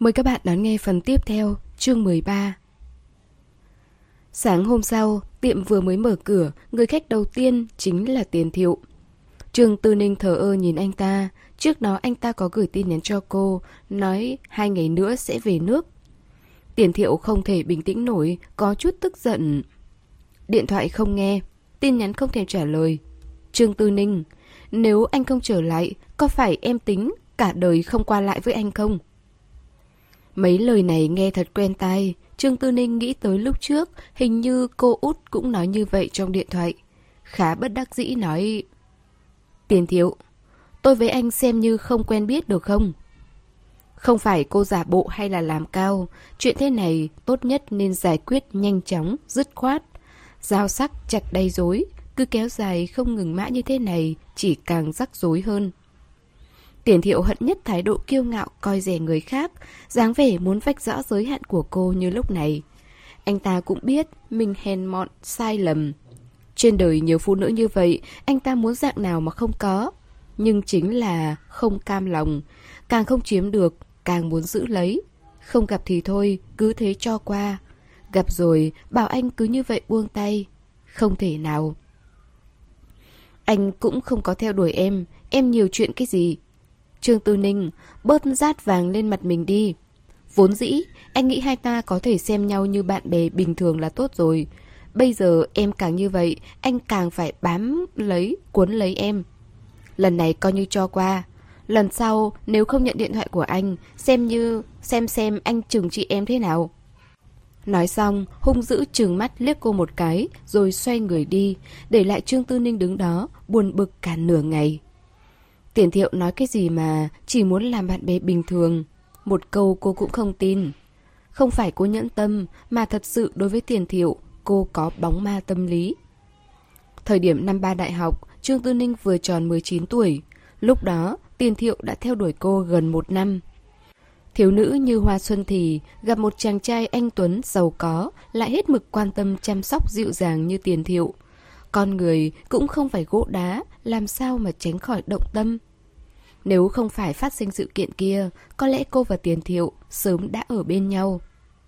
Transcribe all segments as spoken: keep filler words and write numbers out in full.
Mời các bạn đón nghe phần tiếp theo, chương mười ba. Sáng hôm sau, tiệm vừa mới mở cửa, người khách đầu tiên chính là Tiền Thiệu. Trương Tư Ninh thờ ơ nhìn anh ta. Trước đó anh ta có gửi tin nhắn cho cô, nói hai ngày nữa sẽ về nước. Tiền Thiệu không thể bình tĩnh nổi, có chút tức giận. Điện thoại không nghe, tin nhắn không thèm trả lời. Trương Tư Ninh, nếu anh không trở lại, có phải em tính cả đời không qua lại với anh không? Mấy lời này nghe thật quen tai. Trương Tư Ninh nghĩ tới lúc trước, hình như cô út cũng nói như vậy trong điện thoại. Khá bất đắc dĩ nói: Tiền Thiệu, tôi với anh xem như không quen biết được không? Không phải cô giả bộ hay là làm cao. Chuyện thế này tốt nhất nên giải quyết nhanh chóng, dứt khoát. Dao sắc chặt đầy rối, cứ kéo dài không ngừng mãi như thế này chỉ càng rắc rối hơn. Tiền Thiệu hận nhất thái độ kiêu ngạo coi rẻ người khác, dáng vẻ muốn vạch rõ giới hạn của cô như lúc này. Anh ta cũng biết mình hèn mọn, sai lầm. Trên đời nhiều phụ nữ như vậy, anh ta muốn dạng nào mà không có. Nhưng chính là không cam lòng, càng không chiếm được, càng muốn giữ lấy. Không gặp thì thôi, cứ thế cho qua. Gặp rồi, bảo anh cứ như vậy buông tay. Không thể nào. Anh cũng không có theo đuổi em, em nhiều chuyện cái gì. Trương Tư Ninh, bớt rát vàng lên mặt mình đi. Vốn dĩ, anh nghĩ hai ta có thể xem nhau như bạn bè bình thường là tốt rồi. Bây giờ em càng như vậy, anh càng phải bám lấy, cuốn lấy em. Lần này coi như cho qua. Lần sau, nếu không nhận điện thoại của anh, xem như, xem xem anh trừng trị em thế nào. Nói xong, hung dữ trừng mắt liếc cô một cái, rồi xoay người đi, để lại Trương Tư Ninh đứng đó, buồn bực cả nửa ngày. Tiền Thiệu nói cái gì mà chỉ muốn làm bạn bè bình thường. Một câu cô cũng không tin. Không phải cô nhẫn tâm, mà thật sự đối với Tiền Thiệu, cô có bóng ma tâm lý. Thời điểm năm ba đại học, Trương Tư Ninh vừa tròn mười chín tuổi. Lúc đó, Tiền Thiệu đã theo đuổi cô gần một năm. Thiếu nữ như hoa xuân thì gặp một chàng trai anh tuấn, giàu có, lại hết mực quan tâm chăm sóc dịu dàng như Tiền Thiệu. Con người cũng không phải gỗ đá, làm sao mà tránh khỏi động tâm. Nếu không phải phát sinh sự kiện kia, có lẽ cô và Tiền Thiệu sớm đã ở bên nhau.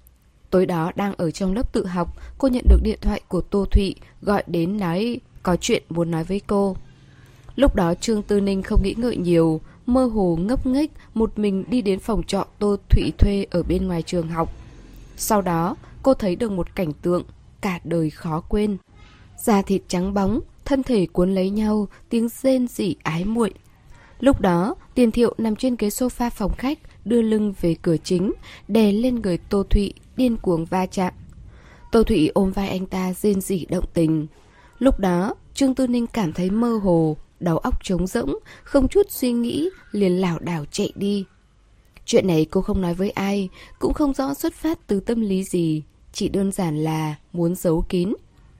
Tối đó đang ở trong lớp tự học, cô nhận được điện thoại của Tô Thụy gọi đến nói có chuyện muốn nói với cô. Lúc đó Trương Tư Ninh không nghĩ ngợi nhiều, mơ hồ ngốc nghếch một mình đi đến phòng trọ Tô Thụy thuê ở bên ngoài trường học. Sau đó cô thấy được một cảnh tượng cả đời khó quên. Da thịt trắng bóng, thân thể cuốn lấy nhau, tiếng rên rỉ ái muội. Lúc đó, Tiền Thiệu nằm trên ghế sofa phòng khách, đưa lưng về cửa chính, đè lên người Tô Thụy, điên cuồng va chạm. Tô Thụy ôm vai anh ta rên rỉ động tình. Lúc đó, Trương Tư Ninh cảm thấy mơ hồ, đầu óc trống rỗng, không chút suy nghĩ, liền lảo đảo chạy đi. Chuyện này cô không nói với ai, cũng không rõ xuất phát từ tâm lý gì, chỉ đơn giản là muốn giấu kín.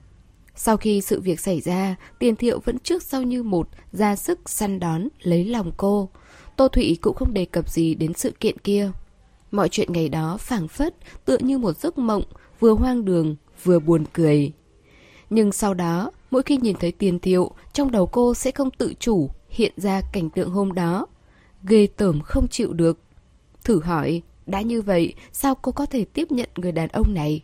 Sau khi sự việc xảy ra, Tiền Thiệu vẫn trước sau như một, ra sức săn đón, lấy lòng cô. Tô Thụy cũng không đề cập gì đến sự kiện kia. Mọi chuyện ngày đó phảng phất, tựa như một giấc mộng, vừa hoang đường, vừa buồn cười. Nhưng sau đó, mỗi khi nhìn thấy Tiền Thiệu, trong đầu cô sẽ không tự chủ hiện ra cảnh tượng hôm đó. Ghê tởm không chịu được. Thử hỏi, đã như vậy, sao cô có thể tiếp nhận người đàn ông này?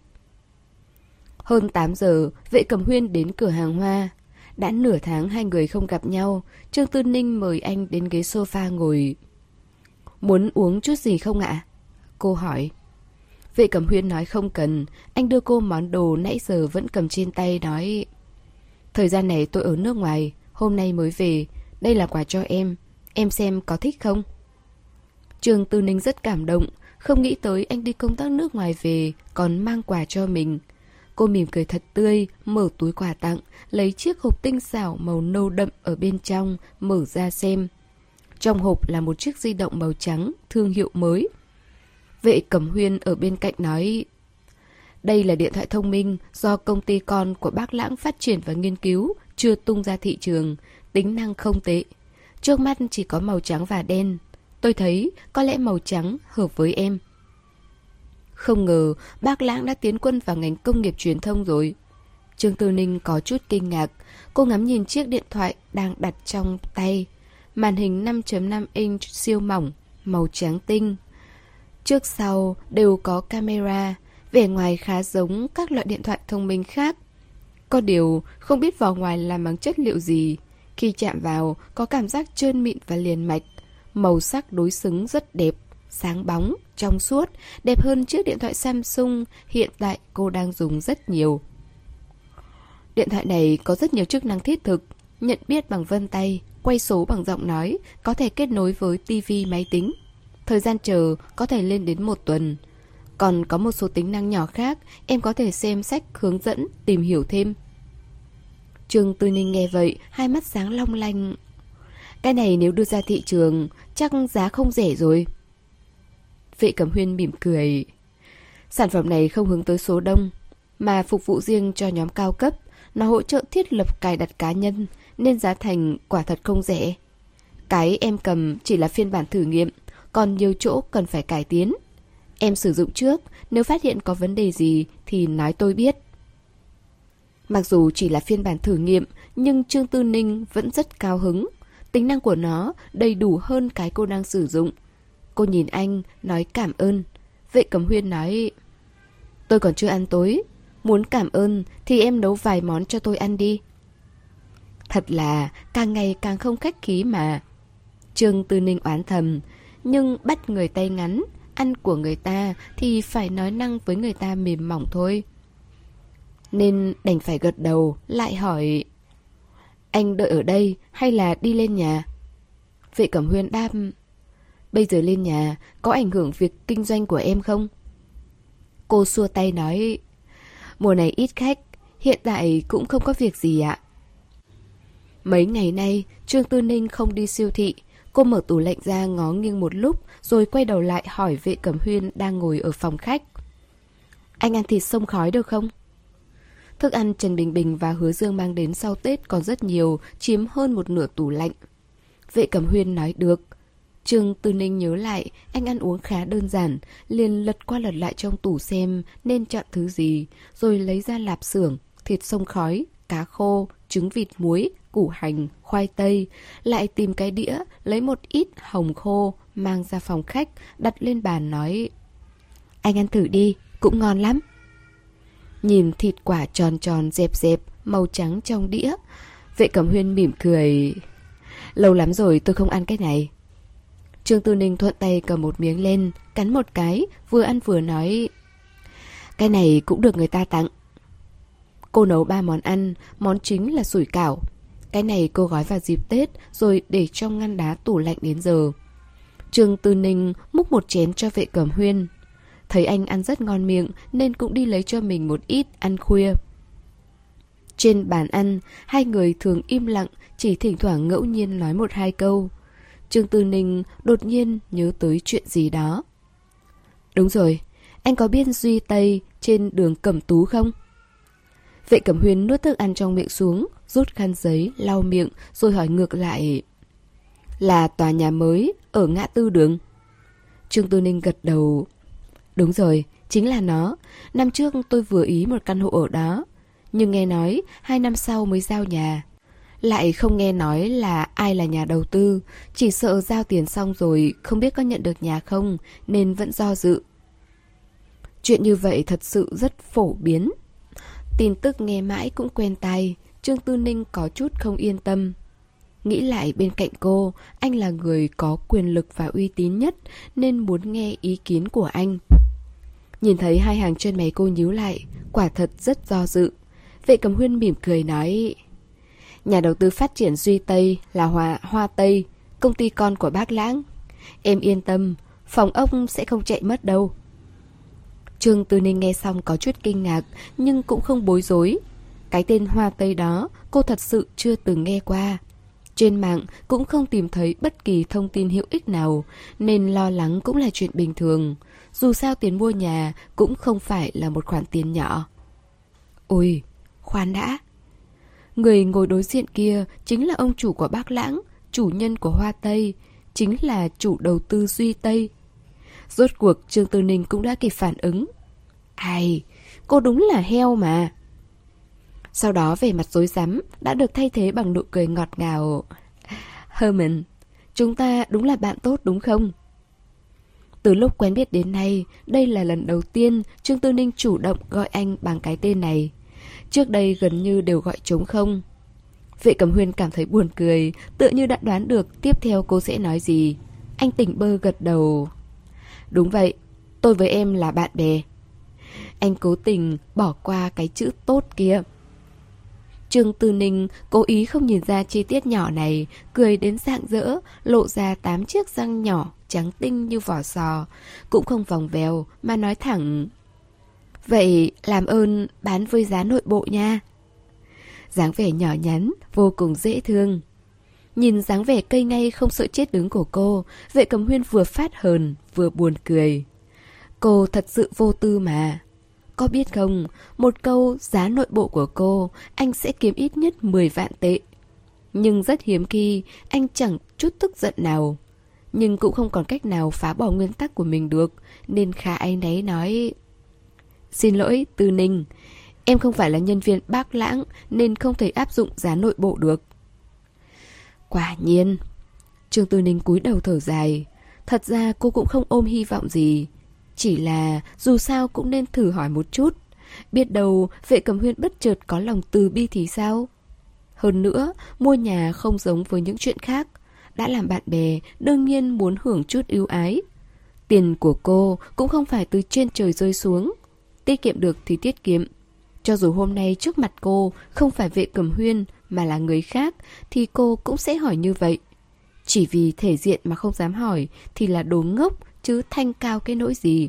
Hơn tám giờ, Vệ Cẩm Huyên đến cửa hàng hoa. Đã nửa tháng hai người không gặp nhau, Trương Tư Ninh mời anh đến ghế sofa ngồi. Muốn uống chút gì không ạ? Cô hỏi. Vệ Cẩm Huyên nói không cần. Anh đưa cô món đồ nãy giờ vẫn cầm trên tay nói: Thời gian này tôi ở nước ngoài, hôm nay mới về. Đây là quà cho em, em xem có thích không? Trương Tư Ninh rất cảm động, không nghĩ tới anh đi công tác nước ngoài về còn mang quà cho mình. Cô mỉm cười thật tươi, mở túi quà tặng, lấy chiếc hộp tinh xảo màu nâu đậm ở bên trong, mở ra xem. Trong hộp là một chiếc di động màu trắng, thương hiệu mới. Vệ Cẩm Huyên ở bên cạnh nói: Đây là điện thoại thông minh do công ty con của bác Lãng phát triển và nghiên cứu, chưa tung ra thị trường, tính năng không tệ. Trước mắt chỉ có màu trắng và đen. Tôi thấy có lẽ màu trắng hợp với em. Không ngờ bác Lãng đã tiến quân vào ngành công nghiệp truyền thông rồi. Trương Tư Ninh có chút kinh ngạc. Cô ngắm nhìn chiếc điện thoại đang đặt trong tay. Màn hình năm chấm năm inch siêu mỏng, màu trắng tinh. Trước sau đều có camera, vẻ ngoài khá giống các loại điện thoại thông minh khác. Có điều không biết vỏ ngoài làm bằng chất liệu gì. Khi chạm vào có cảm giác trơn mịn và liền mạch. Màu sắc đối xứng rất đẹp, sáng bóng, trong suốt, đẹp hơn chiếc điện thoại Samsung hiện tại cô đang dùng rất nhiều. Điện thoại này có rất nhiều chức năng thiết thực, nhận biết bằng vân tay, quay số bằng giọng nói, có thể kết nối với tivi máy tính. Thời gian chờ có thể lên đến một tuần. Còn có một số tính năng nhỏ khác, em có thể xem sách hướng dẫn, tìm hiểu thêm. Trương Tư Ninh nghe vậy, hai mắt sáng long lanh. Cái này nếu đưa ra thị trường, chắc giá không rẻ rồi. Vệ Cẩm Huyên mỉm cười. Sản phẩm này không hướng tới số đông, mà phục vụ riêng cho nhóm cao cấp. Nó hỗ trợ thiết lập cài đặt cá nhân, nên giá thành quả thật không rẻ. Cái em cầm chỉ là phiên bản thử nghiệm, còn nhiều chỗ cần phải cải tiến. Em sử dụng trước, nếu phát hiện có vấn đề gì thì nói tôi biết. Mặc dù chỉ là phiên bản thử nghiệm, nhưng Trương Tư Ninh vẫn rất cao hứng. Tính năng của nó đầy đủ hơn cái cô đang sử dụng. Cô nhìn anh, nói cảm ơn. Vệ Cẩm Huyên nói, tôi còn chưa ăn tối. Muốn cảm ơn thì em nấu vài món cho tôi ăn đi. Thật là càng ngày càng không khách khí mà. Trương Tư Ninh oán thầm, nhưng bắt người tay ngắn, ăn của người ta thì phải nói năng với người ta mềm mỏng thôi. Nên đành phải gật đầu, lại hỏi, anh đợi ở đây hay là đi lên nhà? Vệ Cẩm Huyên đáp, bây giờ lên nhà có ảnh hưởng việc kinh doanh của em không? Cô xua tay nói, mùa này ít khách, hiện tại cũng không có việc gì ạ. Mấy ngày nay Trương Tư Ninh không đi siêu thị. Cô mở tủ lạnh ra ngó nghiêng một lúc, rồi quay đầu lại hỏi Vệ Cẩm Huyên đang ngồi ở phòng khách, anh ăn thịt xông khói được không? Thức ăn Trần Bình Bình và Hứa Dương mang đến sau Tết còn rất nhiều, chiếm hơn một nửa tủ lạnh. Vệ Cẩm Huyên nói được. Trương Tư Ninh nhớ lại anh ăn uống khá đơn giản, liền lật qua lật lại trong tủ xem nên chọn thứ gì, rồi lấy ra lạp xưởng, thịt xông khói, cá khô, trứng vịt muối, củ hành, khoai tây. Lại tìm cái đĩa, lấy một ít hồng khô, mang ra phòng khách, đặt lên bàn nói, anh ăn thử đi, cũng ngon lắm. Nhìn thịt quả tròn tròn dẹp dẹp, màu trắng trong đĩa, Vệ Cẩm Huyên mỉm cười, lâu lắm rồi tôi không ăn cái này. Trương Tư Ninh thuận tay cầm một miếng lên, cắn một cái, vừa ăn vừa nói, cái này cũng được người ta tặng. Cô nấu ba món ăn, món chính là sủi cảo. Cái này cô gói vào dịp Tết, rồi để trong ngăn đá tủ lạnh đến giờ. Trương Tư Ninh múc một chén cho Vệ Cẩm Huyên. Thấy anh ăn rất ngon miệng, nên cũng đi lấy cho mình một ít ăn khuya. Trên bàn ăn, hai người thường im lặng, chỉ thỉnh thoảng ngẫu nhiên nói một hai câu. Trương Tư Ninh đột nhiên nhớ tới chuyện gì đó. Đúng rồi, anh có biết Duy Tây trên đường Cẩm Tú không? Vệ Cẩm Huyên nuốt thức ăn trong miệng xuống, rút khăn giấy, lau miệng, rồi hỏi ngược lại, là tòa nhà mới ở ngã tư đường. Trương Tư Ninh gật đầu. Đúng rồi, chính là nó. Năm trước tôi vừa ý một căn hộ ở đó, nhưng nghe nói hai năm sau mới giao nhà. Lại không nghe nói là ai là nhà đầu tư, chỉ sợ giao tiền xong rồi không biết có nhận được nhà không, nên vẫn do dự. Chuyện như vậy thật sự rất phổ biến. Tin tức nghe mãi cũng quen tai, Trương Tư Ninh có chút không yên tâm. Nghĩ lại bên cạnh cô, anh là người có quyền lực và uy tín nhất, nên muốn nghe ý kiến của anh. Nhìn thấy hai hàng chân mày cô nhíu lại, quả thật rất do dự. Vệ Cẩm Huyên mỉm cười nói, nhà đầu tư phát triển Duy Tây là Hoa, Hoa Tây, công ty con của bác Lãng. Em yên tâm, phòng ốc sẽ không chạy mất đâu. Trương Tư Ninh nghe xong có chút kinh ngạc, nhưng cũng không bối rối. Cái tên Hoa Tây đó cô thật sự chưa từng nghe qua. Trên mạng cũng không tìm thấy bất kỳ thông tin hữu ích nào, nên lo lắng cũng là chuyện bình thường. Dù sao tiền mua nhà cũng không phải là một khoản tiền nhỏ. Ôi, khoan đã. Người ngồi đối diện kia chính là ông chủ của bác Lãng, chủ nhân của Hoa Tây, chính là chủ đầu tư Duy Tây. Rốt cuộc Trương Tư Ninh cũng đã kịp phản ứng. Ai, cô đúng là heo mà. Sau đó vẻ mặt rối rắm đã được thay thế bằng nụ cười ngọt ngào. Herman, chúng ta đúng là bạn tốt đúng không? Từ lúc quen biết đến nay, đây là lần đầu tiên Trương Tư Ninh chủ động gọi anh bằng cái tên này. Trước đây gần như đều gọi trống không. Vệ Cẩm Huyên cảm thấy buồn cười, tựa như đã đoán được tiếp theo cô sẽ nói gì. Anh tỉnh bơ gật đầu. Đúng vậy, tôi với em là bạn bè. Anh cố tình bỏ qua cái chữ tốt kia. Trương Tư Ninh cố ý không nhìn ra chi tiết nhỏ này, cười đến rạng rỡ, lộ ra tám chiếc răng nhỏ, trắng tinh như vỏ sò, cũng không vòng vèo mà nói thẳng. Vậy làm ơn bán với giá nội bộ nha. Dáng vẻ nhỏ nhắn, vô cùng dễ thương. Nhìn dáng vẻ cây ngay không sợ chết đứng của cô, Vệ Cẩm Huyên vừa phát hờn, vừa buồn cười. Cô thật sự vô tư mà. Có biết không, một câu giá nội bộ của cô, anh sẽ kiếm ít nhất mười vạn tệ. Nhưng rất hiếm khi, anh chẳng chút tức giận nào. Nhưng cũng không còn cách nào phá bỏ nguyên tắc của mình được, nên khá áy náy nói. Xin lỗi, Tư Ninh, em không phải là nhân viên Bác Lãng nên không thể áp dụng giá nội bộ được. Quả nhiên. Trương Tư Ninh cúi đầu thở dài. Thật ra cô cũng không ôm hy vọng gì. Chỉ là dù sao cũng nên thử hỏi một chút. Biết đâu Vệ Cẩm Huyên bất chợt có lòng từ bi thì sao? Hơn nữa, mua nhà không giống với những chuyện khác. Đã làm bạn bè, đương nhiên muốn hưởng chút ưu ái. Tiền của cô cũng không phải từ trên trời rơi xuống. Tiết kiệm được thì tiết kiệm. Cho dù hôm nay trước mặt cô không phải Vệ Cẩm Huyên mà là người khác, thì cô cũng sẽ hỏi như vậy. Chỉ vì thể diện mà không dám hỏi thì là đồ ngốc, chứ thanh cao cái nỗi gì.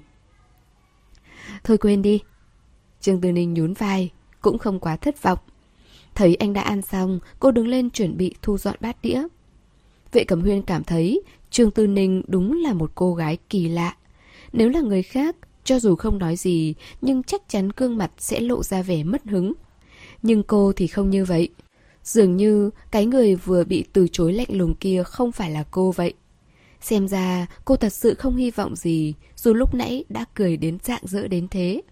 Thôi quên đi. Trương Tư Ninh nhún vai, cũng không quá thất vọng. Thấy anh đã ăn xong, cô đứng lên chuẩn bị thu dọn bát đĩa. Vệ Cẩm Huyên cảm thấy Trương Tư Ninh đúng là một cô gái kỳ lạ. Nếu là người khác, cho dù không nói gì, nhưng chắc chắn gương mặt sẽ lộ ra vẻ mất hứng. Nhưng cô thì không như vậy. Dường như cái người vừa bị từ chối lạnh lùng kia không phải là cô vậy. Xem ra cô thật sự không hy vọng gì, dù lúc nãy đã cười đến rạng rỡ đến thế.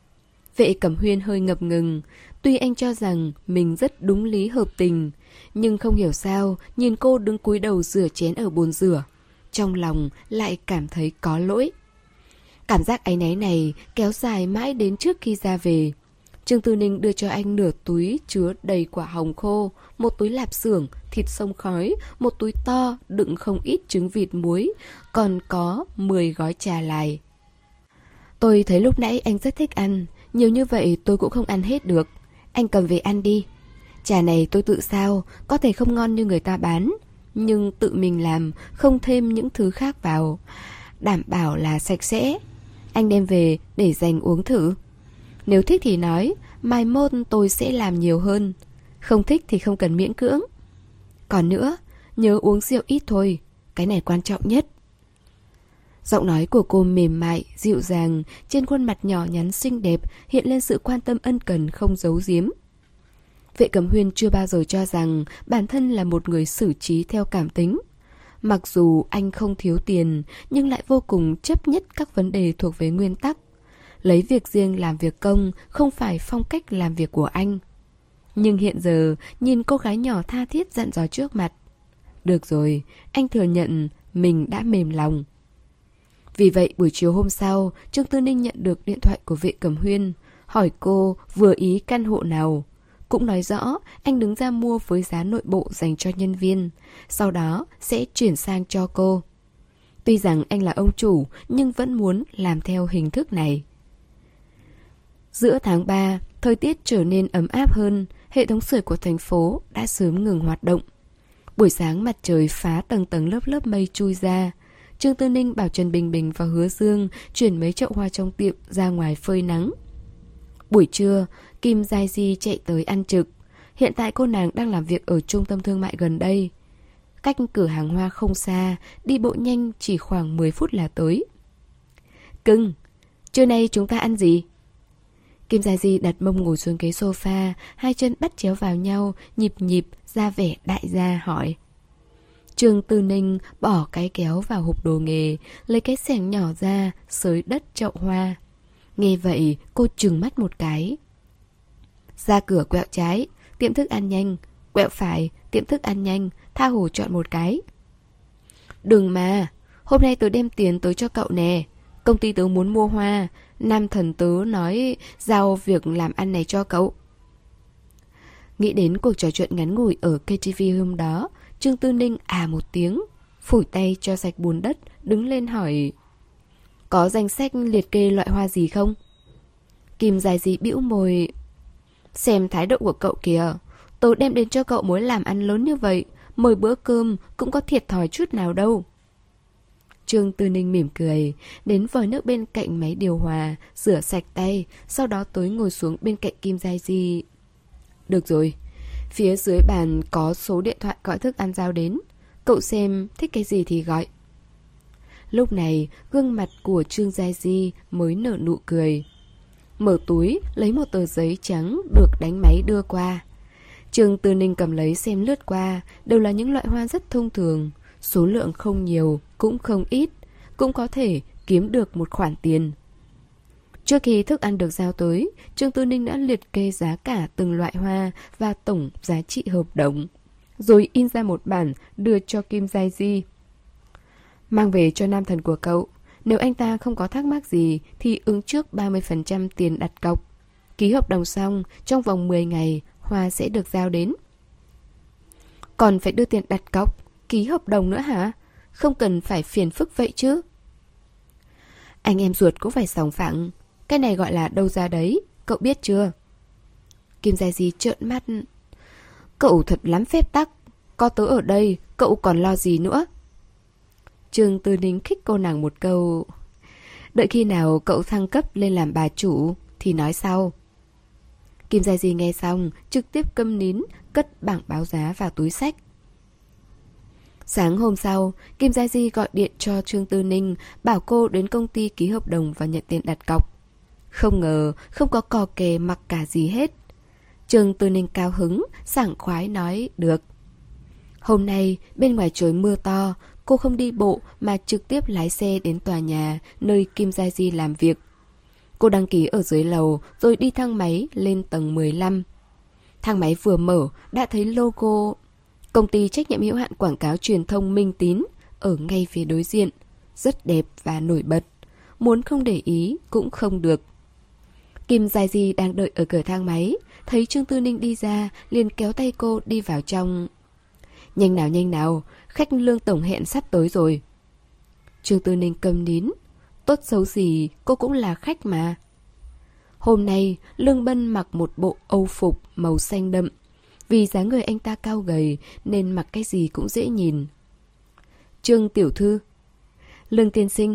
Vệ Cẩm Huyên hơi ngập ngừng. Tuy anh cho rằng mình rất đúng lý hợp tình, nhưng không hiểu sao nhìn cô đứng cúi đầu rửa chén ở bồn rửa, trong lòng lại cảm thấy có lỗi. Cảm giác áy náy này kéo dài mãi đến trước khi ra về. Trương Tư Ninh đưa cho anh nửa túi chứa đầy quả hồng khô, một túi lạp xưởng, thịt xông khói, một túi to đựng không ít trứng vịt muối, còn có mười gói trà lài. Tôi thấy lúc nãy anh rất thích ăn, nhiều như vậy tôi cũng không ăn hết được. Anh cầm về ăn đi. Trà này tôi tự sao, có thể không ngon như người ta bán, nhưng tự mình làm, không thêm những thứ khác vào. Đảm bảo là sạch sẽ. Anh đem về để dành uống thử. Nếu thích thì nói, mai mốt tôi sẽ làm nhiều hơn. Không thích thì không cần miễn cưỡng. Còn nữa, nhớ uống rượu ít thôi, cái này quan trọng nhất. Giọng nói của cô mềm mại, dịu dàng, trên khuôn mặt nhỏ nhắn xinh đẹp hiện lên sự quan tâm ân cần không giấu giếm. Vệ Cẩm Huyên chưa bao giờ cho rằng bản thân là một người xử trí theo cảm tính. Mặc dù anh không thiếu tiền, nhưng lại vô cùng chấp nhất các vấn đề thuộc về nguyên tắc. Lấy việc riêng làm việc công không phải phong cách làm việc của anh. Nhưng hiện giờ, nhìn cô gái nhỏ tha thiết dặn dò trước mặt. Được rồi, anh thừa nhận mình đã mềm lòng. Vì vậy buổi chiều hôm sau, Trương Tư Ninh nhận được điện thoại của Vệ Cẩm Huyên, hỏi cô vừa ý căn hộ nào. Cũng nói rõ anh đứng ra mua với giá nội bộ dành cho nhân viên, sau đó sẽ chuyển sang cho cô. Tuy rằng anh là ông chủ, nhưng vẫn muốn làm theo hình thức này. Giữa tháng ba, thời tiết trở nên ấm áp hơn, hệ thống sưởi của thành phố đã sớm ngừng hoạt động. Buổi sáng mặt trời phá tầng tầng lớp lớp mây chui ra. Trương Tư Ninh bảo Trần Bình Bình và Hứa Dương chuyển mấy chậu hoa trong tiệm ra ngoài phơi nắng. Buổi trưa, Kim Giai Di chạy tới ăn trực. Hiện tại cô nàng đang làm việc ở trung tâm thương mại gần đây. Cách cửa hàng hoa không xa, đi bộ nhanh chỉ khoảng mười phút là tới. Cưng, trưa nay chúng ta ăn gì? Kim Giai Di đặt mông ngồi xuống ghế sofa, hai chân bắt chéo vào nhau, nhịp nhịp, ra vẻ đại gia hỏi. Trương Tư Ninh bỏ cái kéo vào hộp đồ nghề, lấy cái xẻng nhỏ ra, xới đất chậu hoa. Nghe vậy, cô trừng mắt một cái. Ra cửa quẹo trái, tiệm thức ăn nhanh, quẹo phải, tiệm thức ăn nhanh, tha hồ chọn một cái. Đừng mà, Hôm nay tớ đem tiền tới cho cậu nè. Công ty tớ muốn mua hoa. Nam thần tớ nói giao việc làm ăn này cho cậu. Nghĩ đến cuộc trò chuyện ngắn ngủi ở ca tê vê hôm đó, Trương Tư Ninh à một tiếng, phủi tay cho sạch bùn đất, đứng lên hỏi: có danh sách liệt kê loại hoa gì không? Kim Dài Di bĩu môi: xem thái độ của cậu kìa, tớ đem đến cho cậu mối làm ăn lớn như vậy, mời bữa cơm cũng có thiệt thòi chút nào đâu. Trương Tư Ninh mỉm cười, đến vòi nước bên cạnh máy điều hòa, rửa sạch tay, sau đó tới ngồi xuống bên cạnh Kim Dài Di. Được rồi, phía dưới bàn có số điện thoại gọi thức ăn giao đến, cậu xem thích cái gì thì gọi. Lúc này, gương mặt của Trương Gia Di mới nở nụ cười. Mở túi, lấy một tờ giấy trắng được đánh máy đưa qua. Trương Tư Ninh cầm lấy xem lướt qua, đều là những loại hoa rất thông thường. Số lượng không nhiều, cũng không ít, cũng có thể kiếm được một khoản tiền. Trước khi thức ăn được giao tới, Trương Tư Ninh đã liệt kê giá cả từng loại hoa và tổng giá trị hợp đồng, rồi in ra một bản đưa cho Kim Giai Di. Mang về cho nam thần của cậu. Nếu anh ta không có thắc mắc gì thì ứng trước ba mươi phần trăm tiền đặt cọc. Ký hợp đồng xong, trong vòng mười ngày, hoa sẽ được giao đến. Còn phải đưa tiền đặt cọc, ký hợp đồng nữa hả? Không cần phải phiền phức vậy chứ. Anh em ruột cũng phải sòng phẳng. Cái này gọi là đâu ra đấy, cậu biết chưa? Kim Gia Di trợn mắt. Cậu thật lắm phép tắc. Có tớ ở đây, cậu còn lo gì nữa? Trương Tư Ninh khích cô nàng một câu. Đợi khi nào cậu thăng cấp lên làm bà chủ thì nói sau. Kim Gia Di nghe xong, trực tiếp câm nín, cất bảng báo giá vào túi xách. Sáng hôm sau, Kim Gia Di gọi điện cho Trương Tư Ninh, bảo cô đến công ty ký hợp đồng và nhận tiền đặt cọc. Không ngờ, không có cò kè mặc cả gì hết. Trương Tư Ninh cao hứng, sảng khoái nói được. Hôm nay, bên ngoài trời mưa to, cô không đi bộ mà trực tiếp lái xe đến tòa nhà nơi Kim Gia Di làm việc. Cô đăng ký ở dưới lầu rồi đi thang máy lên tầng mười lăm. Thang máy vừa mở đã thấy logo công ty trách nhiệm hữu hạn quảng cáo truyền thông Minh Tín ở ngay phía đối diện. Rất đẹp và nổi bật. Muốn không để ý cũng không được. Kim Gia Di đang đợi ở cửa thang máy, thấy Trương Tư Ninh đi ra, liền kéo tay cô đi vào trong. Nhanh nào nhanh nào, khách Lương tổng hẹn sắp tới rồi. Trương Tư Ninh câm nín. Tốt xấu gì cô cũng là khách mà. Hôm nay Lương Bân mặc một bộ âu phục màu xanh đậm. Vì dáng người anh ta cao gầy nên mặc cái gì cũng dễ nhìn. Trương tiểu thư. Lương tiên sinh.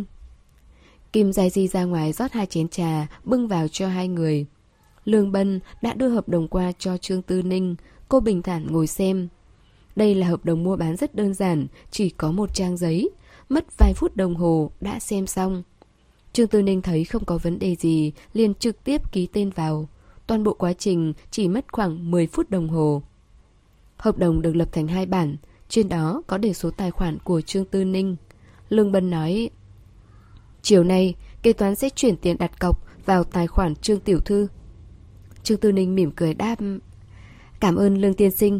Kim Gia Di ra ngoài rót hai chén trà bưng vào cho hai người. Lương Bân đã đưa hợp đồng qua cho Trương Tư Ninh. Cô bình thản ngồi xem. Đây là hợp đồng mua bán rất đơn giản, chỉ có một trang giấy. Mất vài phút đồng hồ đã xem xong. Trương Tư Ninh thấy không có vấn đề gì, liền trực tiếp ký tên vào. Toàn bộ quá trình chỉ mất khoảng mười phút đồng hồ. Hợp đồng được lập thành hai bản, trên đó có để số tài khoản của Trương Tư Ninh. Lương Bân nói, chiều nay kế toán sẽ chuyển tiền đặt cọc vào tài khoản Trương tiểu thư. Trương Tư Ninh mỉm cười đáp, cảm ơn Lương tiên sinh.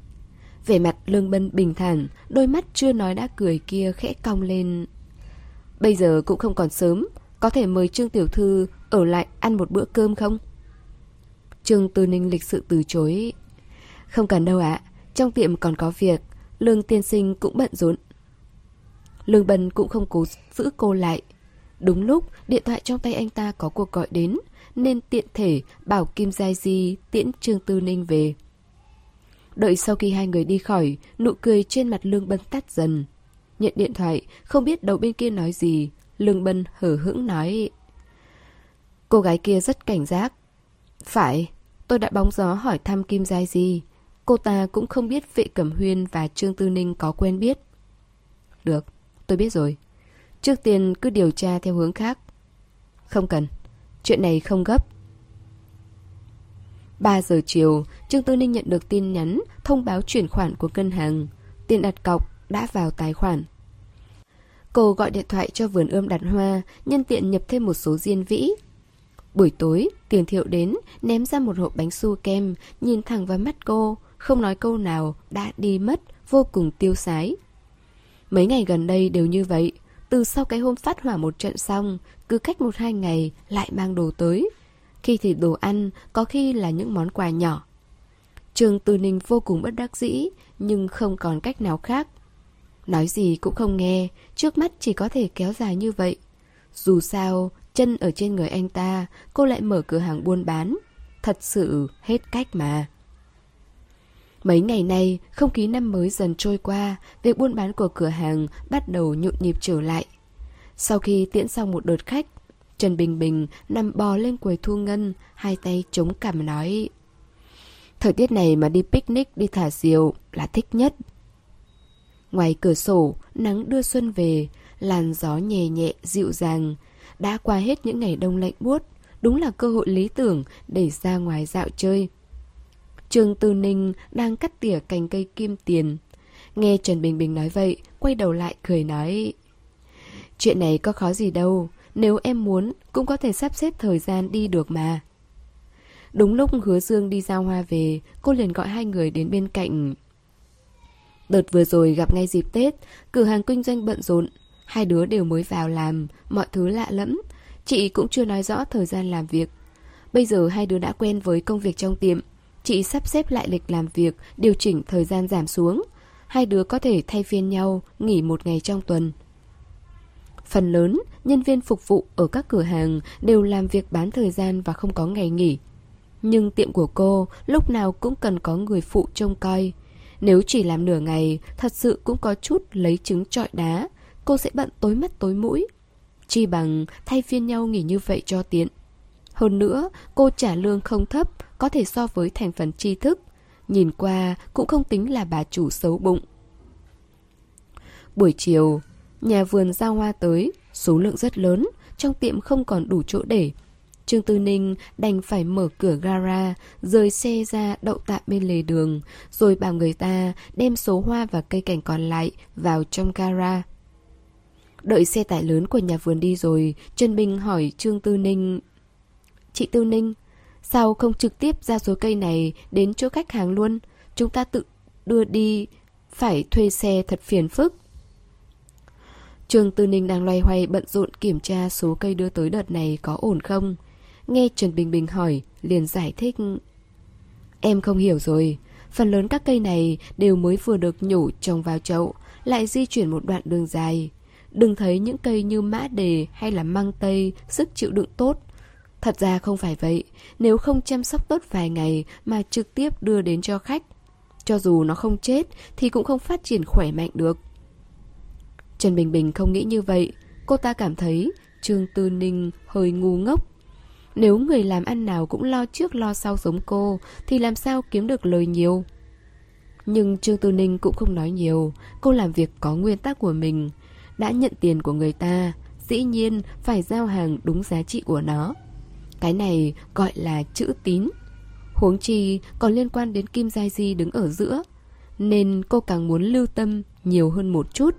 Vẻ mặt Lương Bân bình thản, đôi mắt chưa nói đã cười kia khẽ cong lên. Bây giờ cũng không còn sớm, có thể mời Trương tiểu thư ở lại ăn một bữa cơm không? Trương Tư Ninh lịch sự từ chối. Không cần đâu ạ, trong tiệm còn có việc, Lương tiên sinh cũng bận rộn. Lương Bân cũng không cố giữ cô lại. Đúng lúc điện thoại trong tay anh ta có cuộc gọi đến, nên tiện thể bảo Kim Gia Di tiễn Trương Tư Ninh về. Đợi sau khi hai người đi khỏi, nụ cười trên mặt Lương Bân tắt dần. Nhận điện thoại, không biết đầu bên kia nói gì, Lương Bân hờ hững nói, cô gái kia rất cảnh giác. Phải, tôi đã bóng gió hỏi thăm Kim Gia Di. Cô ta cũng không biết Vệ Cẩm Huyên và Trương Tư Ninh có quen biết. Được, tôi biết rồi. Trước tiên cứ điều tra theo hướng khác. Không cần, chuyện này không gấp. ba giờ chiều, Trương Tư Ninh nhận được tin nhắn thông báo chuyển khoản của ngân hàng. Tiền đặt cọc đã vào tài khoản. Cô gọi điện thoại cho vườn ươm đặt hoa, nhân tiện nhập thêm một số diên vĩ. Buổi tối, Tiền Thiệu đến, ném ra một hộp bánh su kem, nhìn thẳng vào mắt cô, không nói câu nào, đã đi mất, vô cùng tiêu sái. Mấy ngày gần đây đều như vậy, Từ sau cái hôm phát hỏa một trận xong, cứ cách một hai ngày lại mang đồ tới. Khi thì đồ ăn, có khi là những món quà nhỏ. Trương Tư Ninh vô cùng bất đắc dĩ, nhưng không còn cách nào khác. Nói gì cũng không nghe, trước mắt chỉ có thể kéo dài như vậy. Dù sao, chân ở trên người anh ta, cô lại mở cửa hàng buôn bán. Thật sự hết cách mà. Mấy ngày nay, không khí năm mới dần trôi qua, việc buôn bán của cửa hàng bắt đầu nhộn nhịp trở lại. Sau khi tiễn xong một đợt khách, Trần Bình Bình nằm bò lên quầy thu ngân, hai tay chống cằm nói: thời tiết này mà đi picnic, đi thả diều là thích nhất. Ngoài cửa sổ, nắng đưa xuân về, làn gió nhẹ nhẹ, dịu dàng. Đã qua hết những ngày đông lạnh buốt, đúng là cơ hội lý tưởng để ra ngoài dạo chơi. Trương Tư Ninh đang cắt tỉa cành cây kim tiền. Nghe Trần Bình Bình nói vậy, quay đầu lại cười nói: chuyện này có khó gì đâu, nếu em muốn cũng có thể sắp xếp thời gian đi được mà. Đúng lúc Hứa Dương đi giao hoa về, cô liền gọi hai người đến bên cạnh. Đợt vừa rồi gặp ngay dịp Tết, cửa hàng kinh doanh bận rộn, hai đứa đều mới vào làm, mọi thứ lạ lẫm, chị cũng chưa nói rõ thời gian làm việc. Bây giờ hai đứa đã quen với công việc trong tiệm, chị sắp xếp lại lịch làm việc, điều chỉnh thời gian giảm xuống. Hai đứa có thể thay phiên nhau, nghỉ một ngày trong tuần. Phần lớn, nhân viên phục vụ ở các cửa hàng đều làm việc bán thời gian và không có ngày nghỉ. Nhưng tiệm của cô lúc nào cũng cần có người phụ trông coi. Nếu chỉ làm nửa ngày, thật sự cũng có chút lấy trứng trọi đá, cô sẽ bận tối mắt tối mũi. Chi bằng thay phiên nhau nghỉ như vậy cho tiện. Hơn nữa, cô trả lương không thấp, có thể so với thành phần tri thức. Nhìn qua cũng không tính là bà chủ xấu bụng. Buổi chiều, nhà vườn giao hoa tới, số lượng rất lớn, trong tiệm không còn đủ chỗ để. Trương Tư Ninh đành phải mở cửa gara, rời xe ra đậu tạm bên lề đường, rồi bảo người ta đem số hoa và cây cảnh còn lại vào trong gara. Đợi xe tải lớn của nhà vườn đi rồi, Trần Bình hỏi Trương Tư Ninh: chị Tư Ninh, sao không trực tiếp ra số cây này đến chỗ khách hàng luôn? Chúng ta tự đưa đi, phải thuê xe thật phiền phức. Trương Tư Ninh đang loay hoay bận rộn kiểm tra số cây đưa tới đợt này có ổn không. Nghe Trần Bình Bình hỏi, liền giải thích: em không hiểu rồi, phần lớn các cây này đều mới vừa được nhổ trồng vào chậu, lại di chuyển một đoạn đường dài. Đừng thấy những cây như mã đề hay là măng tây sức chịu đựng tốt. Thật ra không phải vậy, nếu không chăm sóc tốt vài ngày mà trực tiếp đưa đến cho khách, cho dù nó không chết thì cũng không phát triển khỏe mạnh được. Trần Bình Bình không nghĩ như vậy, cô ta cảm thấy Trương Tư Ninh hơi ngu ngốc. Nếu người làm ăn nào cũng lo trước lo sau giống cô thì làm sao kiếm được lời nhiều. Nhưng Trương Tư Ninh cũng không nói nhiều, cô làm việc có nguyên tắc của mình. Đã nhận tiền của người ta, dĩ nhiên phải giao hàng đúng giá trị của nó. Cái này gọi là chữ tín. Huống chi còn liên quan đến Kim Giai Di đứng ở giữa, nên cô càng muốn lưu tâm nhiều hơn một chút.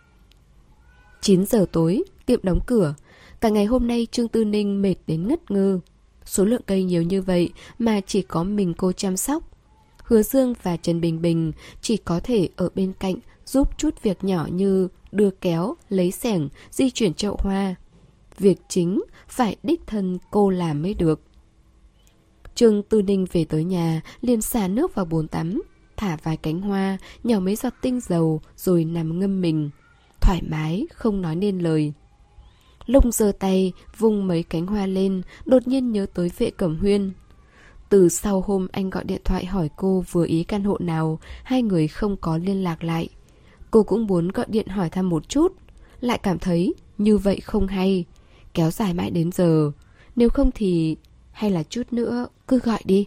chín giờ tối, tiệm đóng cửa. Cả ngày hôm nay Trương Tư Ninh mệt đến ngất ngơ. Số lượng cây nhiều như vậy mà chỉ có mình cô chăm sóc. Hứa Dương và Trần Bình Bình chỉ có thể ở bên cạnh giúp chút việc nhỏ như đưa kéo, lấy xẻng, di chuyển chậu hoa. Việc chính phải đích thân cô làm mới được. Trương Tư Ninh về tới nhà, liền xả nước vào bồn tắm, thả vài cánh hoa, nhỏ mấy giọt tinh dầu rồi nằm ngâm mình. Thoải mái, không nói nên lời. Lúc giơ tay, vung mấy cánh hoa lên, đột nhiên nhớ tới Vệ Cẩm Huyên. Từ sau hôm anh gọi điện thoại hỏi cô vừa ý căn hộ nào, hai người không có liên lạc lại. Cô cũng muốn gọi điện hỏi thăm một chút, lại cảm thấy như vậy không hay, kéo dài mãi đến giờ. Nếu không thì hay là chút nữa cứ gọi đi.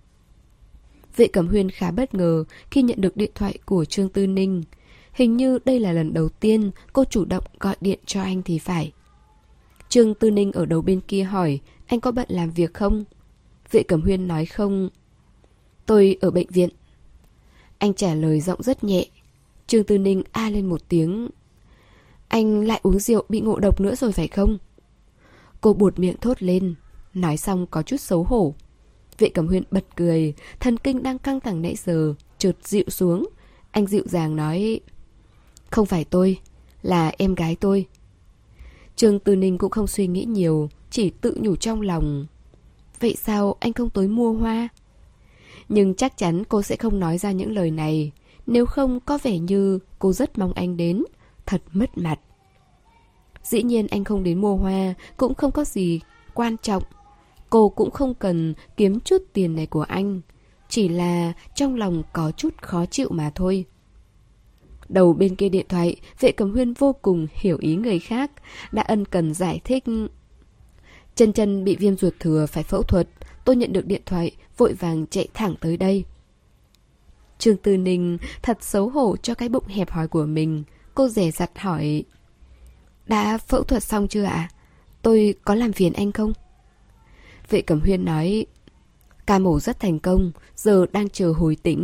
Vệ Cẩm Huyên khá bất ngờ khi nhận được điện thoại của Trương Tư Ninh. Hình như đây là lần đầu tiên cô chủ động gọi điện cho anh thì phải. Trương Tư Ninh ở đầu bên kia hỏi anh có bận làm việc không? Vệ Cẩm Huyên nói không. Tôi ở bệnh viện. Anh trả lời giọng rất nhẹ. Trương Tư Ninh a lên một tiếng. Anh lại uống rượu bị ngộ độc nữa rồi phải không? Cô buột miệng thốt lên. Nói xong có chút xấu hổ. Vệ Cẩm Huyên bật cười. Thần kinh đang căng thẳng nãy giờ chợt dịu xuống. Anh dịu dàng nói: Không phải tôi, là em gái tôi. Trương Tư Ninh cũng không suy nghĩ nhiều, chỉ tự nhủ trong lòng. Vậy sao anh không tới mua hoa? Nhưng chắc chắn cô sẽ không nói ra những lời này. Nếu không có vẻ như cô rất mong anh đến. Thật mất mặt. Dĩ nhiên anh không đến mua hoa cũng không có gì quan trọng. Cô cũng không cần kiếm chút tiền này của anh. Chỉ là trong lòng có chút khó chịu mà thôi. Đầu bên kia điện thoại, Vệ Cẩm Huyên vô cùng hiểu ý người khác, đã ân cần giải thích. Chân chân bị viêm ruột thừa phải phẫu thuật. Tôi nhận được điện thoại, vội vàng chạy thẳng tới đây. Trương Tư Ninh thật xấu hổ cho cái bụng hẹp hòi của mình. Cô dè dặt hỏi: đã phẫu thuật xong chưa ạ? À? Tôi có làm phiền anh không? Vệ Cẩm Huyên nói: ca mổ rất thành công, giờ đang chờ hồi tỉnh.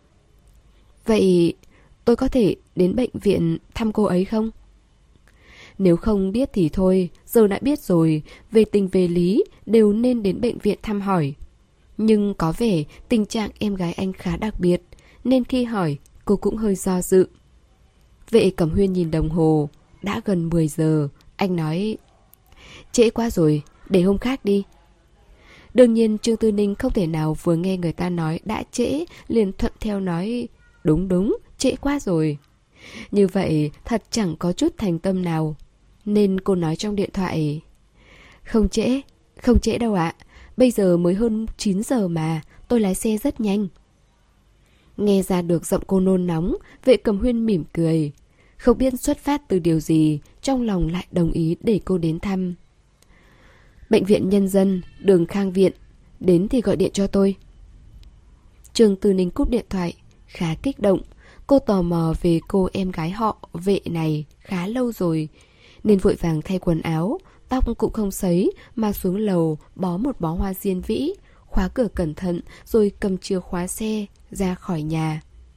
Vậy tôi có thể đến bệnh viện thăm cô ấy không? Nếu không biết thì thôi, giờ đã biết rồi, về tình về lý đều nên đến bệnh viện thăm hỏi. Nhưng có vẻ tình trạng em gái anh khá đặc biệt, nên khi hỏi cô cũng hơi do dự. Vệ Cẩm Huyên nhìn đồng hồ, đã gần mười giờ, anh nói: trễ quá rồi, để hôm khác đi. Đương nhiên Trương Tư Ninh không thể nào vừa nghe người ta nói đã trễ liền thuận theo nói: đúng đúng, trễ quá rồi. Như vậy thật chẳng có chút thành tâm nào. Nên cô nói trong điện thoại: không trễ, không trễ đâu ạ. Bây giờ mới hơn chín giờ mà, tôi lái xe rất nhanh. Nghe ra được giọng cô nôn nóng, Vệ Cẩm Huyên mỉm cười. Không biết xuất phát từ điều gì, trong lòng lại đồng ý để cô đến thăm. Bệnh viện Nhân dân, đường Khang Viện, đến thì gọi điện cho tôi. Trương Tư Ninh cúp điện thoại, khá kích động. Cô tò mò về cô em gái họ Vệ này khá lâu rồi, nên vội vàng thay quần áo, tóc cũng không sấy mà xuống lầu bó một bó hoa diên vĩ, khóa cửa cẩn thận rồi cầm chìa khóa xe ra khỏi nhà.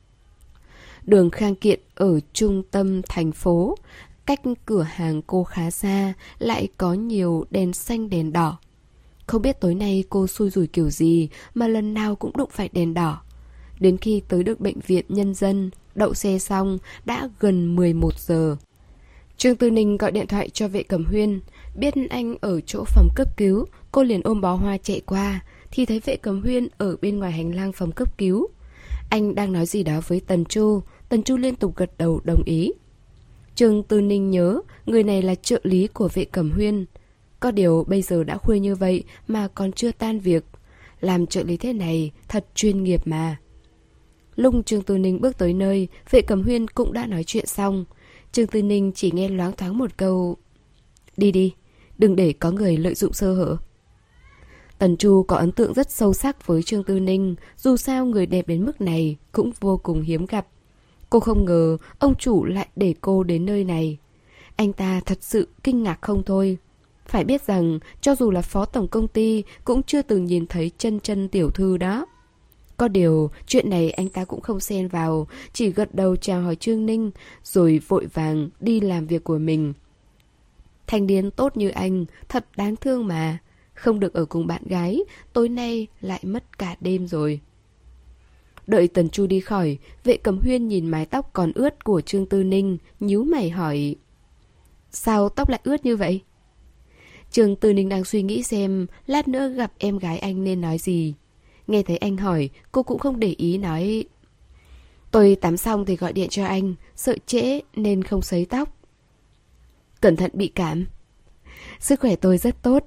Đường Khang Kiện ở trung tâm thành phố, cách cửa hàng cô khá xa, lại có nhiều đèn xanh đèn đỏ. Không biết tối nay cô xui rủi kiểu gì mà lần nào cũng đụng phải đèn đỏ. Đến khi tới được bệnh viện Nhân dân, đậu xe xong đã gần mười một giờ. Trương Tư Ninh gọi điện thoại cho Vệ Cẩm Huyên. Biết anh ở chỗ phòng cấp cứu, cô liền ôm bó hoa chạy qua, thì thấy Vệ Cẩm Huyên ở bên ngoài hành lang phòng cấp cứu. Anh đang nói gì đó với Tần Chu. Tần Chu liên tục gật đầu đồng ý. Trương Tư Ninh nhớ người này là trợ lý của Vệ Cẩm Huyên. Có điều bây giờ đã khuya như vậy mà còn chưa tan việc. Làm trợ lý thế này thật chuyên nghiệp mà. Lúc Trương Tư Ninh bước tới nơi, Vệ Cẩm Huyên cũng đã nói chuyện xong. Trương Tư Ninh chỉ nghe loáng thoáng một câu: đi đi, đừng để có người lợi dụng sơ hở. Tần Chu có ấn tượng rất sâu sắc với Trương Tư Ninh. Dù sao người đẹp đến mức này cũng vô cùng hiếm gặp. Cô không ngờ ông chủ lại để cô đến nơi này. Anh ta thật sự kinh ngạc không thôi. Phải biết rằng cho dù là phó tổng công ty cũng chưa từng nhìn thấy chân chân tiểu thư đó. Có điều chuyện này anh ta cũng không xen vào, chỉ gật đầu chào hỏi Trương Ninh rồi vội vàng đi làm việc của mình. Thanh niên tốt như anh thật đáng thương mà. Không được ở cùng bạn gái, tối nay lại mất cả đêm rồi. Đợi Tần Chu đi khỏi, Vệ Cẩm Huyên nhìn mái tóc còn ướt của Trương Tư Ninh, nhíu mày hỏi: sao tóc lại ướt như vậy? Trương Tư Ninh đang suy nghĩ xem lát nữa gặp em gái anh nên nói gì. Nghe thấy anh hỏi, cô cũng không để ý nói: tôi tắm xong thì gọi điện cho anh, sợ trễ nên không sấy tóc. Cẩn thận bị cảm. Sức khỏe tôi rất tốt.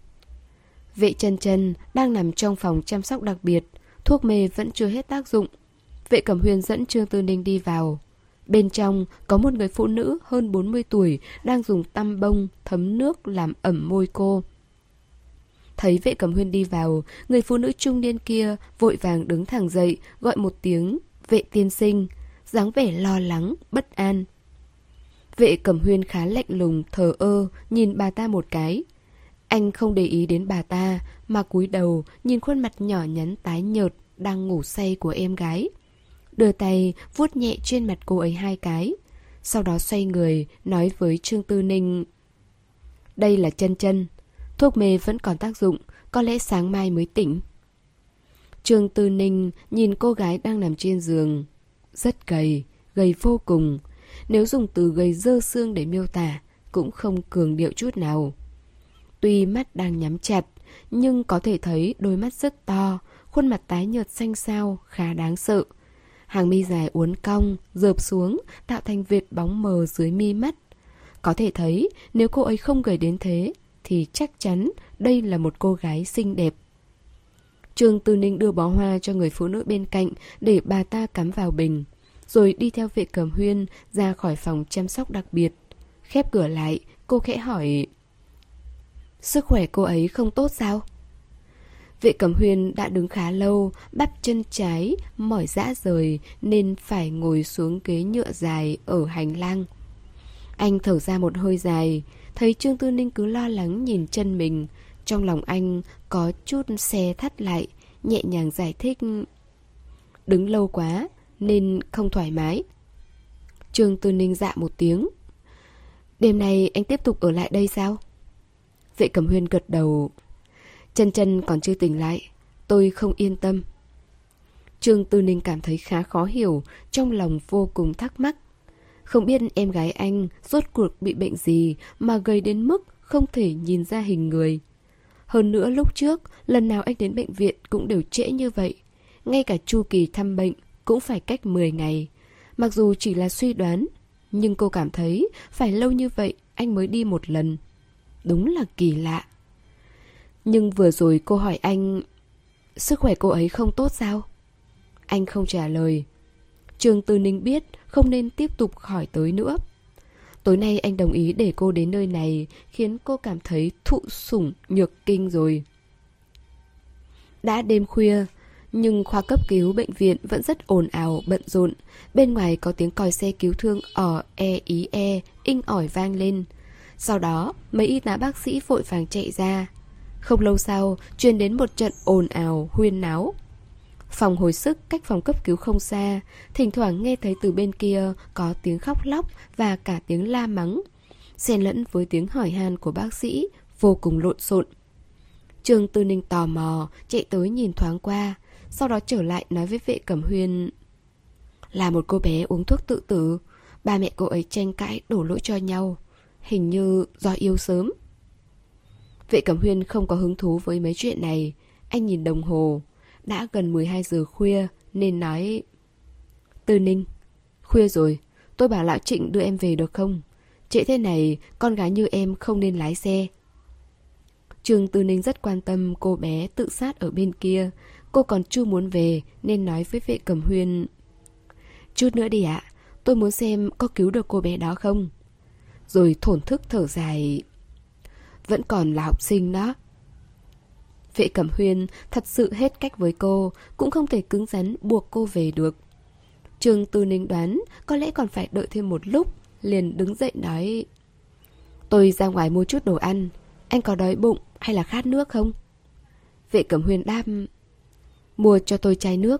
Vệ Chân Chân đang nằm trong phòng chăm sóc đặc biệt, thuốc mê vẫn chưa hết tác dụng. Vệ Cẩm Huyên dẫn Trương Tư Ninh đi vào. Bên trong có một người phụ nữ hơn bốn mươi tuổi đang dùng tăm bông thấm nước làm ẩm môi cô. Thấy Vệ Cẩm Huyên đi vào, người phụ nữ trung niên kia vội vàng đứng thẳng dậy, gọi một tiếng: Vệ tiên sinh, dáng vẻ lo lắng, bất an. Vệ Cẩm Huyên khá lạnh lùng, thờ ơ, nhìn bà ta một cái. Anh không để ý đến bà ta, mà cúi đầu nhìn khuôn mặt nhỏ nhắn tái nhợt đang ngủ say của em gái. Đưa tay vuốt nhẹ trên mặt cô ấy hai cái. Sau đó xoay người nói với Trương Tư Ninh: đây là Chân Chân, thuốc mê vẫn còn tác dụng, có lẽ sáng mai mới tỉnh. Trương Tư Ninh nhìn cô gái đang nằm trên giường. Rất gầy, gầy vô cùng. Nếu dùng từ gầy dơ xương để miêu tả cũng không cường điệu chút nào. Tuy mắt đang nhắm chặt, nhưng có thể thấy đôi mắt rất to, khuôn mặt tái nhợt xanh xao, khá đáng sợ. Hàng mi dài uốn cong, rợp xuống, tạo thành vệt bóng mờ dưới mi mắt. Có thể thấy, nếu cô ấy không gầy đến thế, thì chắc chắn đây là một cô gái xinh đẹp. Trương Tư Ninh đưa bó hoa cho người phụ nữ bên cạnh để bà ta cắm vào bình, rồi đi theo Vệ Cẩm Huyên ra khỏi phòng chăm sóc đặc biệt. Khép cửa lại, cô khẽ hỏi: sức khỏe cô ấy không tốt sao? Vệ Cẩm Huyên đã đứng khá lâu, bắp chân trái mỏi rã rời nên phải ngồi xuống ghế nhựa dài ở hành lang. Anh thở ra một hơi dài, thấy Trương Tư Ninh cứ lo lắng nhìn chân mình, trong lòng anh có chút xe thắt lại, nhẹ nhàng giải thích: đứng lâu quá nên không thoải mái. Trương Tư Ninh dạ một tiếng: đêm nay anh tiếp tục ở lại đây sao? Vệ Cẩm Huyên gật đầu: Chân Chân còn chưa tỉnh lại, tôi không yên tâm. Trương Tư Ninh cảm thấy khá khó hiểu, trong lòng vô cùng thắc mắc. Không biết em gái anh rốt cuộc bị bệnh gì mà gầy đến mức không thể nhìn ra hình người. Hơn nữa lúc trước, lần nào anh đến bệnh viện cũng đều trễ như vậy. Ngay cả chu kỳ thăm bệnh cũng phải cách mười ngày. Mặc dù chỉ là suy đoán, nhưng cô cảm thấy phải lâu như vậy anh mới đi một lần. Đúng là kỳ lạ. Nhưng vừa rồi cô hỏi anh: sức khỏe cô ấy không tốt sao? Anh không trả lời. Trương Tư Ninh biết không nên tiếp tục hỏi tới nữa. Tối nay anh đồng ý để cô đến nơi này, khiến cô cảm thấy thụ sủng nhược kinh rồi. Đã đêm khuya, nhưng khoa cấp cứu bệnh viện vẫn rất ồn ào, bận rộn. Bên ngoài có tiếng còi xe cứu thương ỏ e ý e, inh ỏi vang lên. Sau đó, mấy y tá bác sĩ vội vàng chạy ra. Không lâu sau, truyền đến một trận ồn ào, huyên náo. Phòng hồi sức cách phòng cấp cứu không xa, thỉnh thoảng nghe thấy từ bên kia có tiếng khóc lóc và cả tiếng la mắng, xen lẫn với tiếng hỏi han của bác sĩ, vô cùng lộn xộn. Trương Tư Ninh tò mò, chạy tới nhìn thoáng qua, sau đó trở lại nói với Vệ Cẩm Huyên: là một cô bé uống thuốc tự tử, ba mẹ cô ấy tranh cãi đổ lỗi cho nhau, hình như do yêu sớm. Vệ Cẩm Huyên không có hứng thú với mấy chuyện này. Anh nhìn đồng hồ, đã gần mười hai giờ khuya nên nói: Tư Ninh, khuya rồi, tôi bảo lão Trịnh đưa em về được không? Trễ thế này, con gái như em không nên lái xe. Trương Tư Ninh rất quan tâm cô bé tự sát ở bên kia. Cô còn chưa muốn về nên nói với Vệ Cẩm Huyên: chút nữa đi ạ, tôi muốn xem có cứu được cô bé đó không. Rồi thổn thức thở dài: vẫn còn là học sinh đó. Vệ Cẩm Huyên thật sự hết cách với cô, cũng không thể cứng rắn buộc cô về được. Trương Tư Ninh đoán có lẽ còn phải đợi thêm một lúc, liền đứng dậy nói: tôi ra ngoài mua chút đồ ăn, anh có đói bụng hay là khát nước không? Vệ Cẩm Huyên đáp: mua cho tôi chai nước.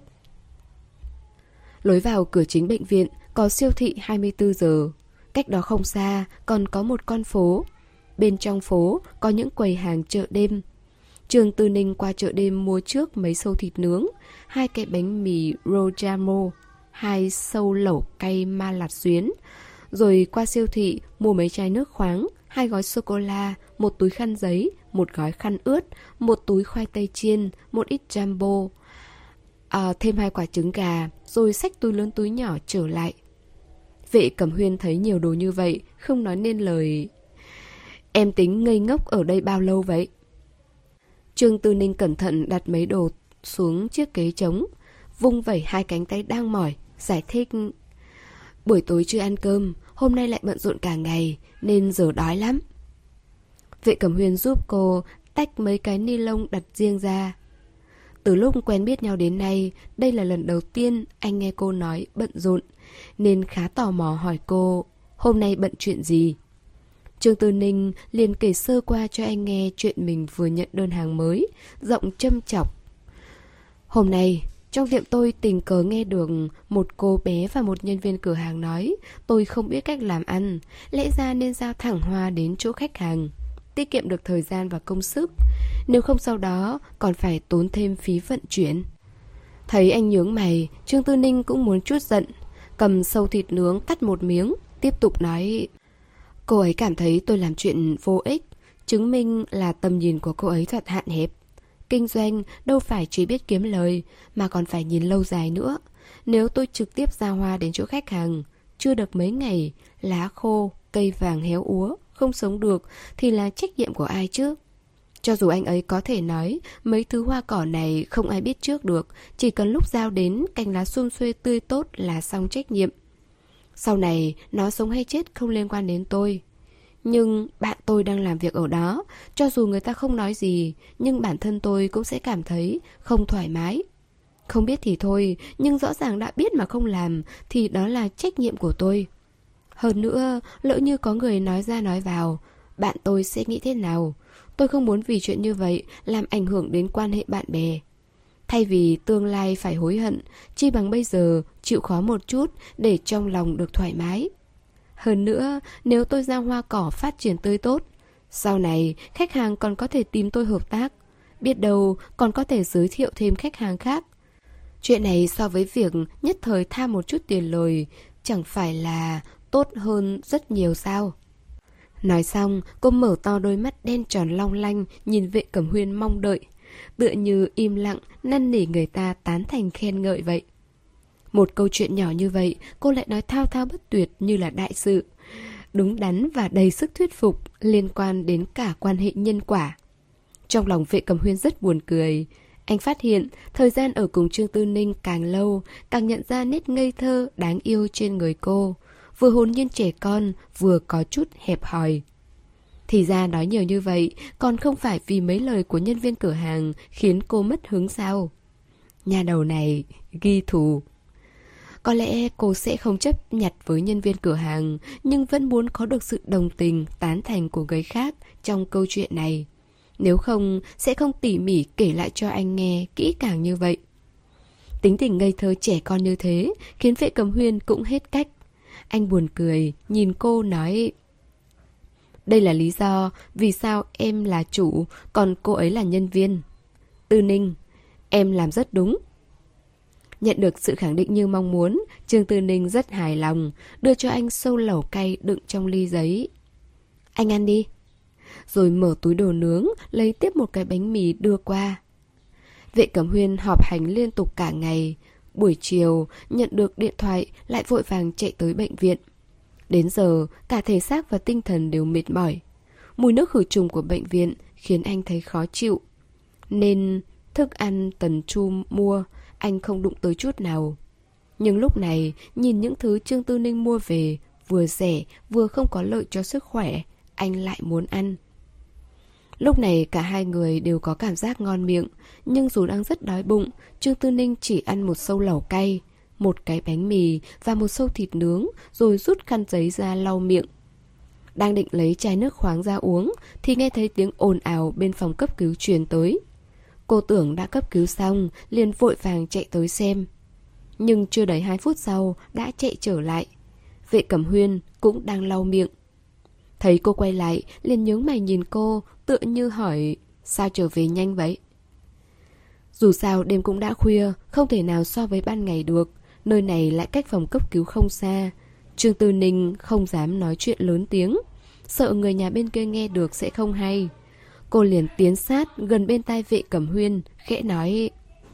Lối vào cửa chính bệnh viện có siêu thị hai mươi tư giờ. Cách đó không xa còn có một con phố. Bên trong phố có những quầy hàng chợ đêm. Trương Tư Ninh qua chợ đêm mua trước mấy xâu thịt nướng, hai cái bánh mì Rojamo, hai xâu lẩu cay ma lạt xuyến. Rồi qua siêu thị mua mấy chai nước khoáng, hai gói sô-cô-la, một túi khăn giấy, một gói khăn ướt, một túi khoai tây chiên, một ít jumbo, à, thêm hai quả trứng gà, rồi xách túi lớn túi nhỏ trở lại. Vệ Cẩm Huyên thấy nhiều đồ như vậy, không nói nên lời. Em tính ngây ngốc ở đây bao lâu vậy? Trương Tư Ninh cẩn thận đặt mấy đồ xuống chiếc ghế trống, vung vẩy hai cánh tay đang mỏi, giải thích: buổi tối chưa ăn cơm, hôm nay lại bận rộn cả ngày, nên giờ đói lắm. Vệ Cẩm Huyên giúp cô tách mấy cái ni lông đặt riêng ra. Từ lúc quen biết nhau đến nay, đây là lần đầu tiên anh nghe cô nói bận rộn, nên khá tò mò hỏi cô hôm nay bận chuyện gì. Trương Tư Ninh liền kể sơ qua cho anh nghe chuyện mình vừa nhận đơn hàng mới, giọng châm chọc. Hôm nay, trong tiệm tôi tình cờ nghe được một cô bé và một nhân viên cửa hàng nói tôi không biết cách làm ăn, lẽ ra nên giao thẳng hoa đến chỗ khách hàng, tiết kiệm được thời gian và công sức, nếu không sau đó còn phải tốn thêm phí vận chuyển. Thấy anh nhướng mày, Trương Tư Ninh cũng muốn chút giận, cầm sâu thịt nướng cắt một miếng, tiếp tục nói: Cô ấy cảm thấy tôi làm chuyện vô ích, chứng minh là tầm nhìn của cô ấy thật hạn hẹp. Kinh doanh đâu phải chỉ biết kiếm lời, mà còn phải nhìn lâu dài nữa. Nếu tôi trực tiếp ra hoa đến chỗ khách hàng, chưa được mấy ngày, lá khô, cây vàng héo úa, không sống được, thì là trách nhiệm của ai chứ? Cho dù anh ấy có thể nói mấy thứ hoa cỏ này không ai biết trước được, chỉ cần lúc giao đến cành lá sum xuê tươi tốt là xong trách nhiệm. Sau này nó sống hay chết không liên quan đến tôi. Nhưng bạn tôi đang làm việc ở đó, cho dù người ta không nói gì, nhưng bản thân tôi cũng sẽ cảm thấy không thoải mái. Không biết thì thôi, nhưng rõ ràng đã biết mà không làm thì đó là trách nhiệm của tôi. Hơn nữa, lỡ như có người nói ra nói vào, bạn tôi sẽ nghĩ thế nào? Tôi không muốn vì chuyện như vậy làm ảnh hưởng đến quan hệ bạn bè. Thay vì tương lai phải hối hận, chi bằng bây giờ chịu khó một chút để trong lòng được thoải mái. Hơn nữa, nếu tôi ra hoa cỏ phát triển tươi tốt, sau này khách hàng còn có thể tìm tôi hợp tác. Biết đâu còn có thể giới thiệu thêm khách hàng khác. Chuyện này so với việc nhất thời tham một chút tiền lời chẳng phải là tốt hơn rất nhiều sao? Nói xong, cô mở to đôi mắt đen tròn long lanh nhìn Vệ Cẩm Huyên mong đợi, tựa như im lặng năn nỉ người ta tán thành khen ngợi vậy. Một câu chuyện nhỏ như vậy, cô lại nói thao thao bất tuyệt như là đại sự, đúng đắn và đầy sức thuyết phục, liên quan đến cả quan hệ nhân quả. Trong lòng Vệ Cẩm Huyên rất buồn cười. Anh phát hiện thời gian ở cùng Trương Tư Ninh càng lâu, càng nhận ra nét ngây thơ đáng yêu trên người cô, vừa hồn nhiên trẻ con, vừa có chút hẹp hòi. Thì ra nói nhiều như vậy còn không phải vì mấy lời của nhân viên cửa hàng khiến cô mất hứng sao? Nhà đầu này ghi thù. Có lẽ cô sẽ không chấp nhặt với nhân viên cửa hàng, nhưng vẫn muốn có được sự đồng tình, tán thành của người khác trong câu chuyện này. Nếu không, sẽ không tỉ mỉ kể lại cho anh nghe kỹ càng như vậy. Tính tình ngây thơ trẻ con như thế khiến Vệ Cẩm Huyên cũng hết cách. Anh buồn cười, nhìn cô nói: đây là lý do vì sao em là chủ, còn cô ấy là nhân viên. Tư Ninh, em làm rất đúng. Nhận được sự khẳng định như mong muốn, Trương Tư Ninh rất hài lòng, đưa cho anh sâu lẩu cay đựng trong ly giấy. Anh ăn đi. Rồi mở túi đồ nướng, lấy tiếp một cái bánh mì đưa qua. Vệ Cẩm Huyên họp hành liên tục cả ngày. Buổi chiều, nhận được điện thoại, lại vội vàng chạy tới bệnh viện. Đến giờ, cả thể xác và tinh thần đều mệt mỏi. Mùi nước khử trùng của bệnh viện khiến anh thấy khó chịu. Nên thức ăn Tần Chu mua, anh không đụng tới chút nào. Nhưng lúc này, nhìn những thứ Trương Tư Ninh mua về, vừa rẻ, vừa không có lợi cho sức khỏe, anh lại muốn ăn. Lúc này cả hai người đều có cảm giác ngon miệng, nhưng dù đang rất đói bụng, Trương Tư Ninh chỉ ăn một sâu lẩu cay, một cái bánh mì và một sâu thịt nướng, rồi rút khăn giấy ra lau miệng. Đang định lấy chai nước khoáng ra uống thì nghe thấy tiếng ồn ào bên phòng cấp cứu truyền tới. Cô tưởng đã cấp cứu xong, liền vội vàng chạy tới xem. Nhưng chưa đầy hai phút sau đã chạy trở lại. Vệ Cẩm Huyên cũng đang lau miệng. Thấy cô quay lại, liền nhướng mày nhìn cô, tựa như hỏi: sao trở về nhanh vậy? Dù sao đêm cũng đã khuya, không thể nào so với ban ngày được. Nơi này lại cách phòng cấp cứu không xa. Trương Tư Ninh không dám nói chuyện lớn tiếng, sợ người nhà bên kia nghe được sẽ không hay. Cô liền tiến sát gần bên tai Vệ Cẩm Huyên, khẽ nói: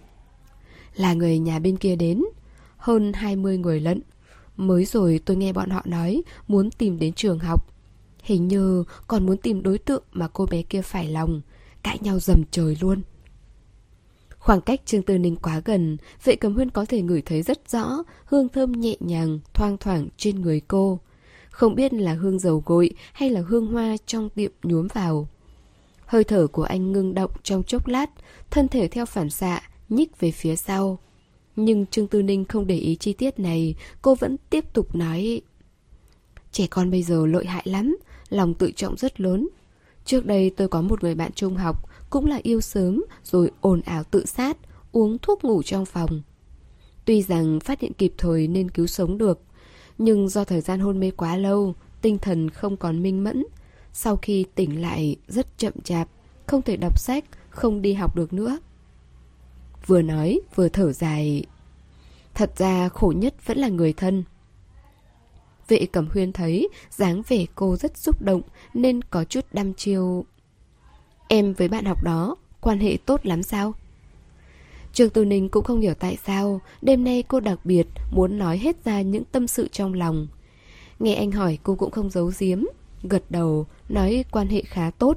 là người nhà bên kia đến, hơn hai mươi người lận. Mới rồi tôi nghe bọn họ nói muốn tìm đến trường học. Hình như còn muốn tìm đối tượng mà cô bé kia phải lòng. Cãi nhau dầm trời luôn. Khoảng cách Trương Tư Ninh quá gần, Vệ Cẩm Huyên có thể ngửi thấy rất rõ hương thơm nhẹ nhàng thoang thoảng trên người cô. Không biết là hương dầu gội hay là hương hoa trong tiệm nhuốm vào. Hơi thở của anh ngưng động trong chốc lát, thân thể theo phản xạ nhích về phía sau. Nhưng Trương Tư Ninh không để ý chi tiết này, cô vẫn tiếp tục nói: trẻ con bây giờ lợi hại lắm, lòng tự trọng rất lớn. Trước đây tôi có một người bạn trung học, cũng là yêu sớm rồi ồn ào tự sát, uống thuốc ngủ trong phòng. Tuy rằng phát hiện kịp thời nên cứu sống được, nhưng do thời gian hôn mê quá lâu, tinh thần không còn minh mẫn. Sau khi tỉnh lại rất chậm chạp, không thể đọc sách, không đi học được nữa. Vừa nói vừa thở dài. Thật ra khổ nhất vẫn là người thân. Vệ Cẩm Huyên thấy dáng vẻ cô rất xúc động nên có chút đăm chiêu. Em với bạn học đó quan hệ tốt lắm sao? Trương Tư Ninh cũng không hiểu tại sao đêm nay cô đặc biệt muốn nói hết ra những tâm sự trong lòng. Nghe anh hỏi cô cũng không giấu giếm, gật đầu nói quan hệ khá tốt.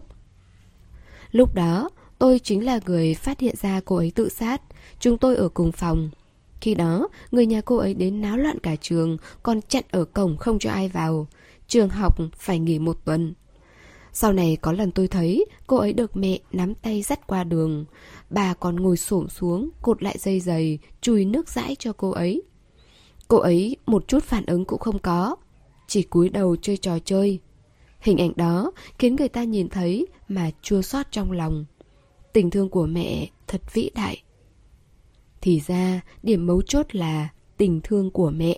Lúc đó tôi chính là người phát hiện ra cô ấy tự sát. Chúng tôi ở cùng phòng. Khi đó người nhà cô ấy đến náo loạn cả trường, còn chặn ở cổng không cho ai vào. Trường học phải nghỉ một tuần. Sau này có lần tôi thấy cô ấy được mẹ nắm tay dắt qua đường. Bà còn ngồi xổm xuống cột lại dây giày, chùi nước dãi cho cô ấy. Cô ấy một chút phản ứng cũng không có, chỉ cúi đầu chơi trò chơi. Hình ảnh đó khiến người ta nhìn thấy mà chua xót trong lòng. Tình thương của mẹ thật vĩ đại. Thì ra điểm mấu chốt là tình thương của mẹ.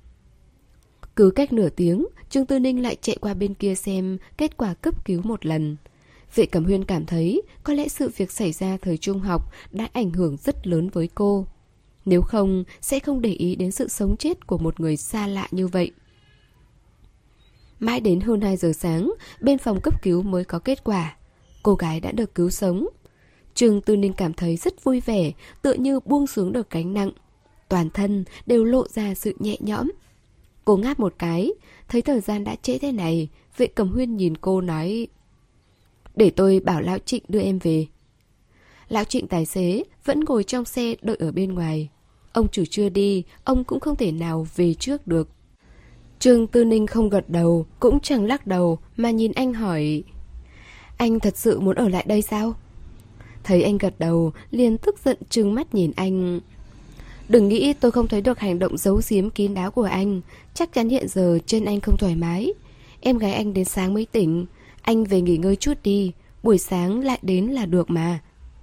Cứ cách nửa tiếng, Trương Tư Ninh lại chạy qua bên kia xem kết quả cấp cứu một lần. Vệ Cẩm Huyên cảm thấy có lẽ sự việc xảy ra thời trung học đã ảnh hưởng rất lớn với cô. Nếu không, sẽ không để ý đến sự sống chết của một người xa lạ như vậy. Mãi đến hơn hai giờ sáng, bên phòng cấp cứu mới có kết quả. Cô gái đã được cứu sống. Trương Tư Ninh cảm thấy rất vui vẻ, tựa như buông xuống được gánh nặng. Toàn thân đều lộ ra sự nhẹ nhõm. Cô ngáp một cái, thấy thời gian đã trễ thế này, Vệ Cẩm Huyên nhìn cô nói: để tôi bảo Lão Trịnh đưa em về. Lão Trịnh tài xế vẫn ngồi trong xe đợi ở bên ngoài. Ông chủ chưa đi, ông cũng không thể nào về trước được. Trương Tư Ninh không gật đầu, cũng chẳng lắc đầu, mà nhìn anh hỏi: anh thật sự muốn ở lại đây sao? Thấy anh gật đầu, liền tức giận trừng mắt nhìn anh. Đừng nghĩ tôi không thấy được hành động giấu giếm kín đáo của anh. Chắc chắn hiện giờ chân anh không thoải mái. Em gái anh đến sáng mới tỉnh. Anh về nghỉ ngơi chút đi, buổi sáng lại đến là được mà.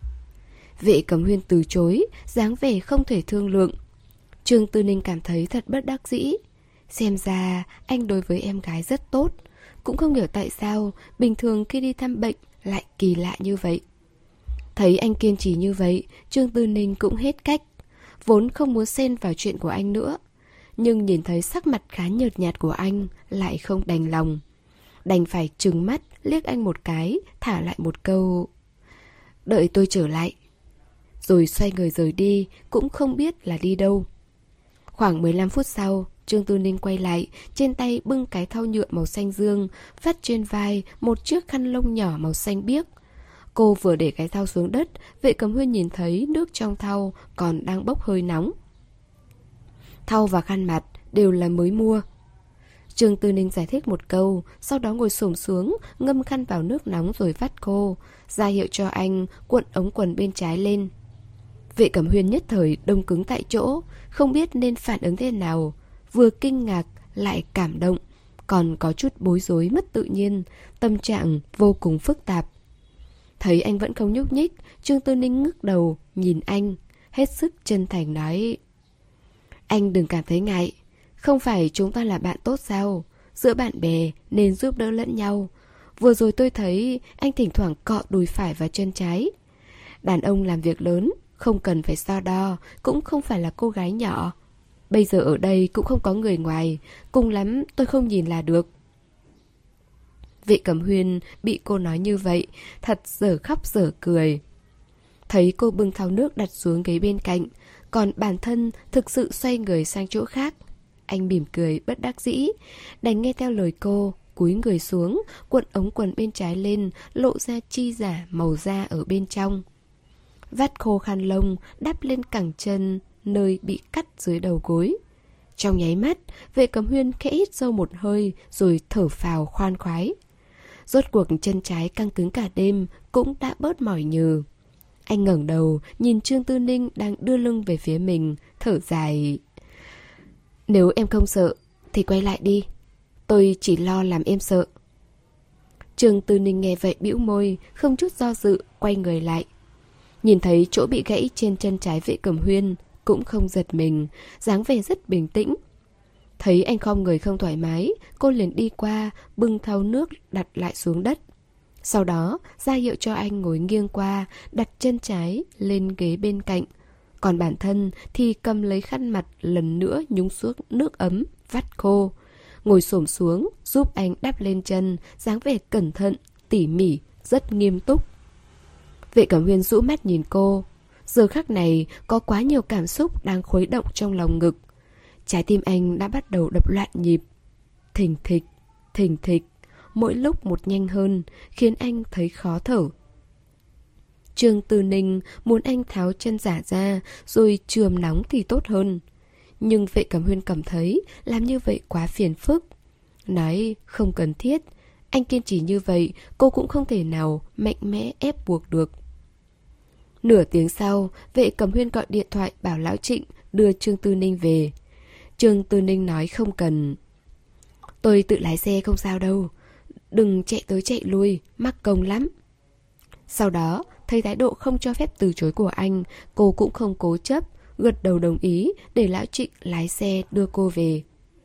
Vệ Cẩm Huyên từ chối, dáng vẻ không thể thương lượng. Trương Tư Ninh cảm thấy thật bất đắc dĩ. Xem ra anh đối với em gái rất tốt. Cũng không hiểu tại sao bình thường khi đi thăm bệnh lại kỳ lạ như vậy. Thấy anh kiên trì như vậy, Trương Tư Ninh cũng hết cách. Vốn không muốn xen vào chuyện của anh nữa, nhưng nhìn thấy sắc mặt khá nhợt nhạt của anh, lại không đành lòng. Đành phải trừng mắt liếc anh một cái, thả lại một câu: đợi tôi trở lại. Rồi xoay người rời đi, cũng không biết là đi đâu. Khoảng mười lăm phút sau, Trương Tư Ninh quay lại, trên tay bưng cái thau nhựa màu xanh dương, vắt trên vai một chiếc khăn lông nhỏ màu xanh biếc. Cô vừa để cái thau xuống đất, Vệ Cẩm Huyên nhìn thấy nước trong thau còn đang bốc hơi nóng. Thau và khăn mặt đều là mới mua. Trương Tư Ninh giải thích một câu, sau đó ngồi xổm xuống, ngâm khăn vào nước nóng rồi vắt cô, ra hiệu cho anh cuộn ống quần bên trái lên. Vệ Cẩm Huyên nhất thời đông cứng tại chỗ, không biết nên phản ứng thế nào, vừa kinh ngạc lại cảm động, còn có chút bối rối mất tự nhiên, tâm trạng vô cùng phức tạp. Thấy anh vẫn không nhúc nhích, Trương Tư Ninh ngước đầu nhìn anh, hết sức chân thành nói: anh đừng cảm thấy ngại. Không phải chúng ta là bạn tốt sao? Giữa bạn bè nên giúp đỡ lẫn nhau. Vừa rồi tôi thấy anh thỉnh thoảng cọ đùi phải và chân trái. Đàn ông làm việc lớn, không cần phải so đo, cũng không phải là cô gái nhỏ. Bây giờ ở đây cũng không có người ngoài, cùng lắm tôi không nhìn là được. Vệ Cẩm Huyên bị cô nói như vậy, thật dở khóc dở cười. Thấy cô bưng thau nước đặt xuống ghế bên cạnh, còn bản thân thực sự xoay người sang chỗ khác. Anh mỉm cười bất đắc dĩ, đành nghe theo lời cô, cúi người xuống, cuộn ống quần bên trái lên, lộ ra chi giả màu da ở bên trong. Vắt khô khăn lông, đắp lên cẳng chân, nơi bị cắt dưới đầu gối. Trong nháy mắt, Vệ Cẩm Huyên khẽ hít sâu một hơi, rồi thở phào khoan khoái. Rốt cuộc chân trái căng cứng cả đêm cũng đã bớt mỏi nhừ. Anh ngẩng đầu, nhìn Trương Tư Ninh đang đưa lưng về phía mình, thở dài. Nếu em không sợ, thì quay lại đi. Tôi chỉ lo làm em sợ. Trương Tư Ninh nghe vậy bĩu môi, không chút do dự, quay người lại. Nhìn thấy chỗ bị gãy trên chân trái Vệ Cẩm Huyên, cũng không giật mình, dáng vẻ rất bình tĩnh. Thấy anh khom người không thoải mái, cô liền đi qua, bưng thau nước đặt lại xuống đất. Sau đó, ra hiệu cho anh ngồi nghiêng qua, đặt chân trái lên ghế bên cạnh. Còn bản thân thì cầm lấy khăn mặt lần nữa nhúng xuống nước ấm, vắt khô. ngồi xổm xuống, giúp anh đắp lên chân, dáng vẻ cẩn thận, tỉ mỉ, rất nghiêm túc. Vệ Cẩm Huyên rũ mắt nhìn cô. Giờ khắc này có quá nhiều cảm xúc đang khuấy động trong lòng ngực. Trái tim anh đã bắt đầu đập loạn nhịp. Thình thịch, thình thịch, mỗi lúc một nhanh hơn, khiến anh thấy khó thở. Trương Tư Ninh muốn anh tháo chân giả ra rồi chườm nóng thì tốt hơn. Nhưng Vệ Cẩm Huyên cảm thấy làm như vậy quá phiền phức. Nói không cần thiết. Anh kiên trì như vậy, cô cũng không thể nào mạnh mẽ ép buộc được. Nửa tiếng sau, Vệ Cẩm Huyên gọi điện thoại bảo Lão Trịnh đưa Trương Tư Ninh về. Trương Tư Ninh nói không cần. Tôi tự lái xe không sao đâu. Đừng chạy tới chạy lui, mắc công lắm. Sau đó, thấy thái độ không cho phép từ chối của anh, cô cũng không cố chấp, gật đầu đồng ý để Lão Trịnh lái xe đưa cô về.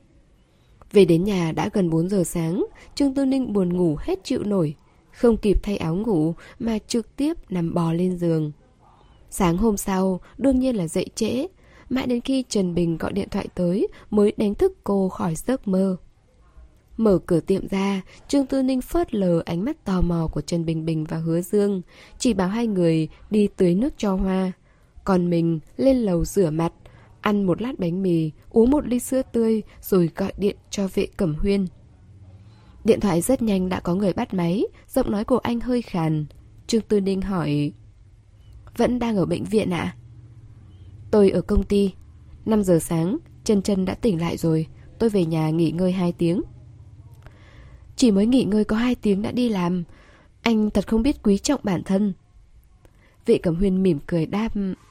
Về đến nhà đã gần bốn giờ sáng, Trương Tư Ninh buồn ngủ hết chịu nổi. Không kịp thay áo ngủ mà trực tiếp nằm bò lên giường. Sáng hôm sau, đương nhiên là dậy trễ. Mãi đến khi Trần Bình gọi điện thoại tới mới đánh thức cô khỏi giấc mơ. Mở cửa tiệm ra, Trương Tư Ninh phớt lờ ánh mắt tò mò của Trần Bình Bình và Hứa Dương, chỉ bảo hai người đi tưới nước cho hoa. Còn mình lên lầu rửa mặt, ăn một lát bánh mì, uống một ly sữa tươi rồi gọi điện cho Vệ Cẩm Huyên. Điện thoại rất nhanh đã có người bắt máy, giọng nói của anh hơi khàn. Trương Tư Ninh hỏi: Vẫn đang ở bệnh viện ạ? À? Tôi ở công ty. năm giờ sáng, Trân Trân đã tỉnh lại rồi. Tôi về nhà nghỉ ngơi hai tiếng. Chỉ mới nghỉ ngơi có hai tiếng đã đi làm. Anh thật không biết quý trọng bản thân. Vệ Cẩm Huyên mỉm cười đáp: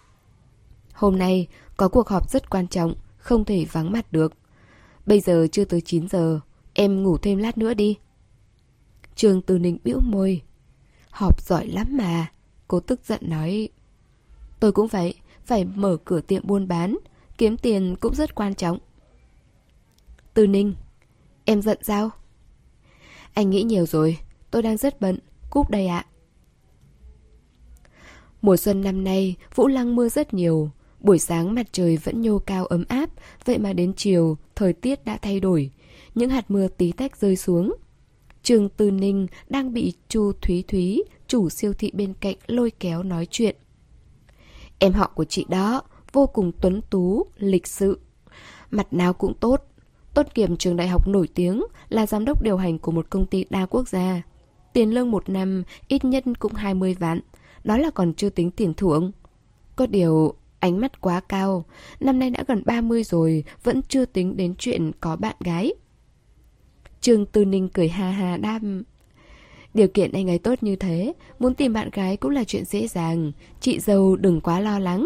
Hôm nay có cuộc họp rất quan trọng, không thể vắng mặt được. Bây giờ chưa tới chín giờ, em ngủ thêm lát nữa đi. Trương Tư Ninh bĩu môi. Họp giỏi lắm mà. Cô tức giận nói: Tôi cũng vậy, phải mở cửa tiệm buôn bán, kiếm tiền cũng rất quan trọng. Tư Ninh, em giận sao? Anh nghĩ nhiều rồi, tôi đang rất bận, cúp đây ạ. Mùa xuân năm nay, Vũ Lăng mưa rất nhiều. Buổi sáng mặt trời vẫn nhô cao ấm áp, vậy mà đến chiều, thời tiết đã thay đổi. Những hạt mưa tí tách rơi xuống. Trương Tư Ninh đang bị Chu Thúy Thúy, chủ siêu thị bên cạnh lôi kéo nói chuyện. Em họ của chị đó, vô cùng tuấn tú, lịch sự. Mặt nào cũng tốt. Tốt nghiệp trường đại học nổi tiếng, là giám đốc điều hành của một công ty đa quốc gia. Tiền lương một năm ít nhất cũng hai mươi vạn. Đó là còn chưa tính tiền thưởng. Có điều ánh mắt quá cao. Năm nay đã gần ba mươi rồi, vẫn chưa tính đến chuyện có bạn gái. Trương Tư Ninh cười ha ha đáp: Điều kiện anh ấy tốt như thế, muốn tìm bạn gái cũng là chuyện dễ dàng. Chị dâu đừng quá lo lắng.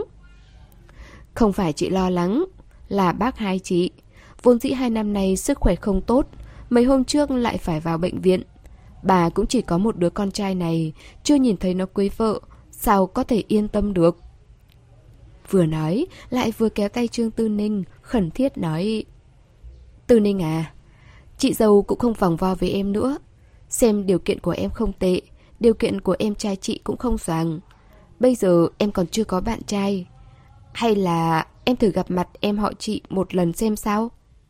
Không phải chị lo lắng, là bác hai chị. Vốn dĩ hai năm nay sức khỏe không tốt, mấy hôm trước lại phải vào bệnh viện. Bà cũng chỉ có một đứa con trai này, chưa nhìn thấy nó cưới vợ, sao có thể yên tâm được. Vừa nói, lại vừa kéo tay Trương Tư Ninh, khẩn thiết nói: Tư Ninh à, chị dâu cũng không vòng vo với em nữa. Xem điều kiện của em không tệ, điều kiện của em trai chị cũng không xoàng. Bây giờ em còn chưa có bạn trai. Hay là em thử gặp mặt em họ chị một lần xem sao?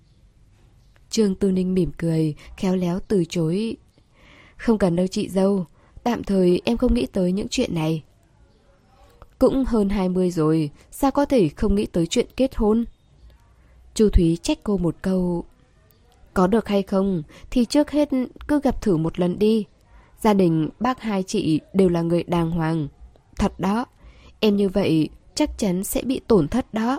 Trương Tư Ninh mỉm cười, khéo léo từ chối: Không cần đâu chị dâu, tạm thời em không nghĩ tới những chuyện này. Cũng hơn hai mươi rồi, sao có thể không nghĩ tới chuyện kết hôn? Chu Thúy trách cô một câu: Có được hay không thì trước hết cứ gặp thử một lần đi. Gia đình bác hai chị đều là người đàng hoàng. Thật đó, em như vậy chắc chắn sẽ bị tổn thất đó.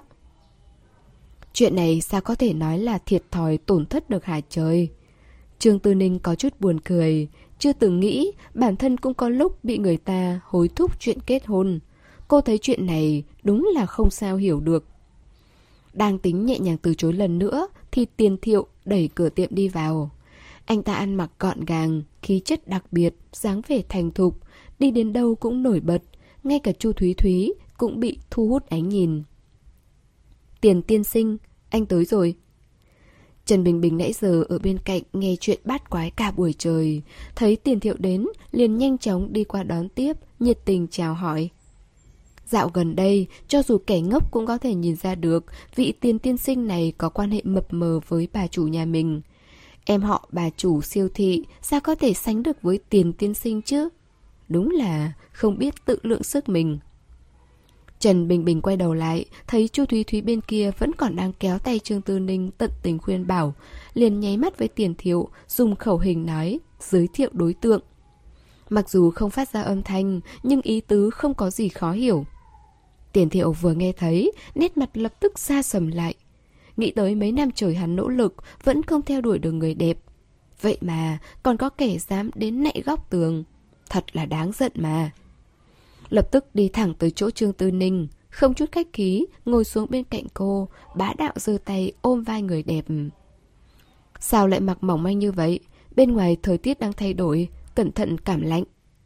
Chuyện này sao có thể nói là thiệt thòi tổn thất được hả trời? Trương Tư Ninh có chút buồn cười. Chưa từng nghĩ bản thân cũng có lúc bị người ta hối thúc chuyện kết hôn. Cô thấy chuyện này đúng là không sao hiểu được. Đang tính nhẹ nhàng từ chối lần nữa thì Tiền Thiệu đẩy cửa tiệm đi vào. Anh ta ăn mặc gọn gàng, khí chất đặc biệt, dáng vẻ thành thục, đi đến đâu cũng nổi bật. Ngay cả Chu Thúy Thúy cũng bị thu hút ánh nhìn. Tiền tiên sinh, anh tới rồi. Trần Bình Bình nãy giờ ở bên cạnh nghe chuyện bát quái cả buổi trời. Thấy Tiền Thiệu đến, liền nhanh chóng đi qua đón tiếp, nhiệt tình chào hỏi. Dạo gần đây, cho dù kẻ ngốc cũng có thể nhìn ra được vị Tiền tiên sinh này có quan hệ mập mờ với bà chủ nhà mình. Em họ bà chủ siêu thị sao có thể sánh được với Tiền tiên sinh chứ? Đúng là không biết tự lượng sức mình. Trần Bình Bình quay đầu lại, thấy Chu Thúy Thúy bên kia vẫn còn đang kéo tay Trương Tư Ninh tận tình khuyên bảo, liền nháy mắt với Tiền Thiệu, dùng khẩu hình nói, giới thiệu đối tượng. Mặc dù không phát ra âm thanh, nhưng ý tứ không có gì khó hiểu. Tiền Thiệu vừa nghe thấy, nét mặt lập tức xa sầm lại. Nghĩ tới mấy năm trời hắn nỗ lực, vẫn không theo đuổi được người đẹp. Vậy mà còn có kẻ dám đến nạy góc tường. Thật là đáng giận mà. Lập tức đi thẳng tới chỗ Trương Tư Ninh, không chút khách khí, ngồi xuống bên cạnh cô, bá đạo giơ tay ôm vai người đẹp. Sao lại mặc mỏng manh như vậy? Bên ngoài thời tiết đang thay đổi, cẩn thận cảm lạnh.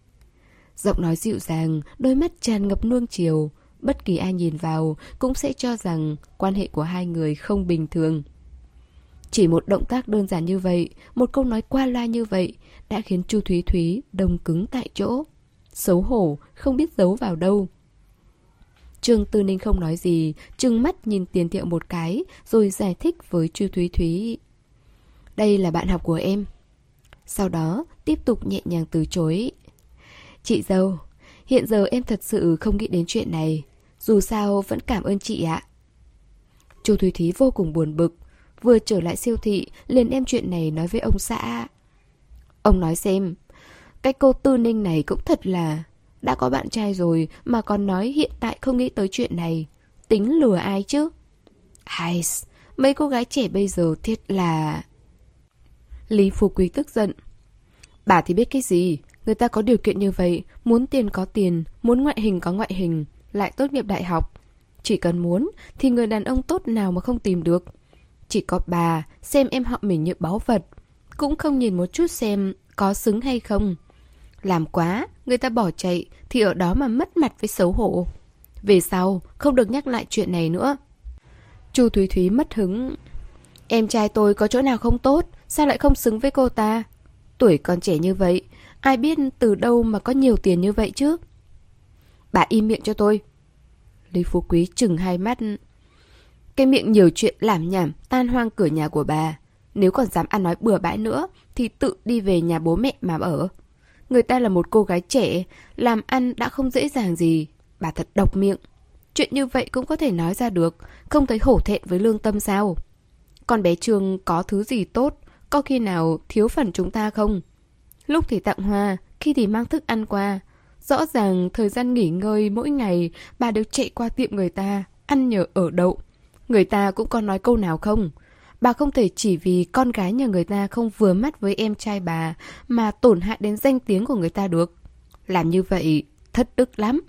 Giọng nói dịu dàng, đôi mắt tràn ngập nuông chiều. Bất kỳ ai nhìn vào cũng sẽ cho rằng quan hệ của hai người không bình thường. Chỉ một động tác đơn giản như vậy, một câu nói qua loa như vậy đã khiến Chu Thúy Thúy đông cứng tại chỗ. Xấu hổ, không biết giấu vào đâu. Trương Tư Ninh không nói gì, trừng mắt nhìn Tiền Thiệu một cái, rồi giải thích với Chu Thúy Thúy. Đây là bạn học của em. Sau đó, tiếp tục nhẹ nhàng từ chối. Chị dâu, hiện giờ em thật sự không nghĩ đến chuyện này. Dù sao vẫn cảm ơn chị ạ. Chu Thúy Thúy vô cùng buồn bực. Vừa trở lại siêu thị, liền đem chuyện này nói với ông xã. Ông nói xem, cái cô Tư Ninh này cũng thật là... Đã có bạn trai rồi mà còn nói hiện tại không nghĩ tới chuyện này. Tính lừa ai chứ? Hay, mấy cô gái trẻ bây giờ thiết là... Lý Phú Quý tức giận. Bà thì biết cái gì? Người ta có điều kiện như vậy, muốn tiền có tiền, muốn ngoại hình có ngoại hình, lại tốt nghiệp đại học. Chỉ cần muốn thì người đàn ông tốt nào mà không tìm được. Chỉ có bà xem em họ mình như báu vật, cũng không nhìn một chút xem có xứng hay không. Làm quá, người ta bỏ chạy thì ở đó mà mất mặt với xấu hổ. Về sau không được nhắc lại chuyện này nữa. Chu Thúy Thúy mất hứng. Em trai tôi có chỗ nào không tốt, sao lại không xứng với cô ta? Tuổi còn trẻ như vậy, ai biết từ đâu mà có nhiều tiền như vậy chứ? Bà im miệng cho tôi. Lý Phú Quý trừng hai mắt. Cái miệng nhiều chuyện làm nhảm tan hoang cửa nhà của bà. Nếu còn dám ăn nói bừa bãi nữa thì tự đi về nhà bố mẹ mà ở. Người ta là một cô gái trẻ, làm ăn đã không dễ dàng gì. Bà thật độc miệng. Chuyện như vậy cũng có thể nói ra được, không thấy hổ thẹn với lương tâm sao? Con bé Trương có thứ gì tốt, có khi nào thiếu phần chúng ta không? Lúc thì tặng hoa, khi thì mang thức ăn qua. Rõ ràng thời gian nghỉ ngơi mỗi ngày bà đều chạy qua tiệm người ta, ăn nhờ ở đậu. Người ta cũng có nói câu nào không? Bà không thể chỉ vì con gái nhà người ta không vừa mắt với em trai bà mà tổn hại đến danh tiếng của người ta được. Làm như vậy thất đức lắm.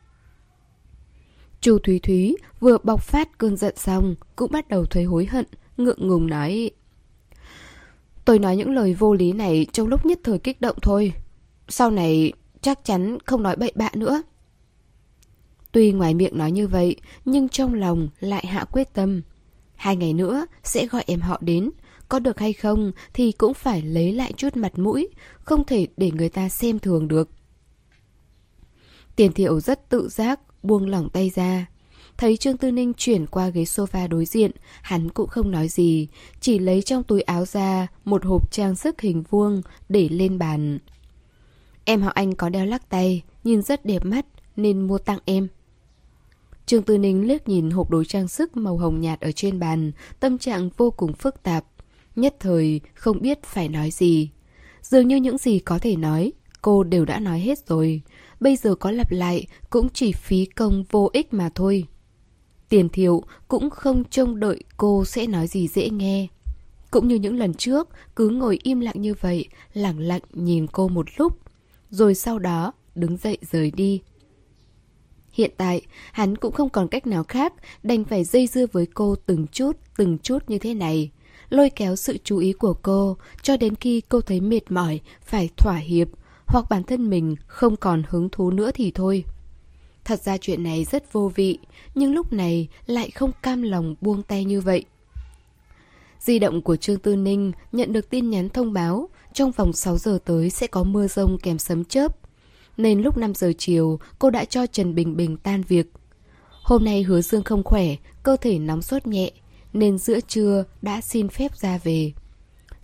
Chu Thúy Thúy vừa bộc phát cơn giận xong cũng bắt đầu thấy hối hận, ngượng ngùng nói. Tôi nói những lời vô lý này trong lúc nhất thời kích động thôi. Sau này chắc chắn không nói bậy bạ nữa. Tuy ngoài miệng nói như vậy, nhưng trong lòng lại hạ quyết tâm. Hai ngày nữa sẽ gọi em họ đến. Có được hay không thì cũng phải lấy lại chút mặt mũi, không thể để người ta xem thường được. Tiền Thiệu rất tự giác, buông lỏng tay ra. Thấy Trương Tư Ninh chuyển qua ghế sofa đối diện, hắn cũng không nói gì, chỉ lấy trong túi áo ra một hộp trang sức hình vuông để lên bàn. Em họ anh có đeo lắc tay, nhìn rất đẹp mắt nên mua tặng em. Trương Tư Ninh liếc nhìn hộp đồ trang sức màu hồng nhạt ở trên bàn, tâm trạng vô cùng phức tạp. Nhất thời không biết phải nói gì. Dường như những gì có thể nói, cô đều đã nói hết rồi. Bây giờ có lặp lại cũng chỉ phí công vô ích mà thôi. Tiền Thiệu cũng không trông đợi cô sẽ nói gì dễ nghe. Cũng như những lần trước, cứ ngồi im lặng như vậy, lẳng lặng nhìn cô một lúc. Rồi sau đó đứng dậy rời đi. Hiện tại, hắn cũng không còn cách nào khác, đành phải dây dưa với cô từng chút, từng chút như thế này. Lôi kéo sự chú ý của cô, cho đến khi cô thấy mệt mỏi, phải thỏa hiệp, hoặc bản thân mình không còn hứng thú nữa thì thôi. Thật ra chuyện này rất vô vị, nhưng lúc này lại không cam lòng buông tay như vậy. Di động của Trương Tư Ninh nhận được tin nhắn thông báo, trong vòng sáu giờ tới sẽ có mưa rông kèm sấm chớp. Nên lúc năm giờ chiều, cô đã cho Trần Bình Bình tan việc. Hôm nay Hứa Dương không khỏe, cơ thể nóng sốt nhẹ, nên giữa trưa đã xin phép ra về.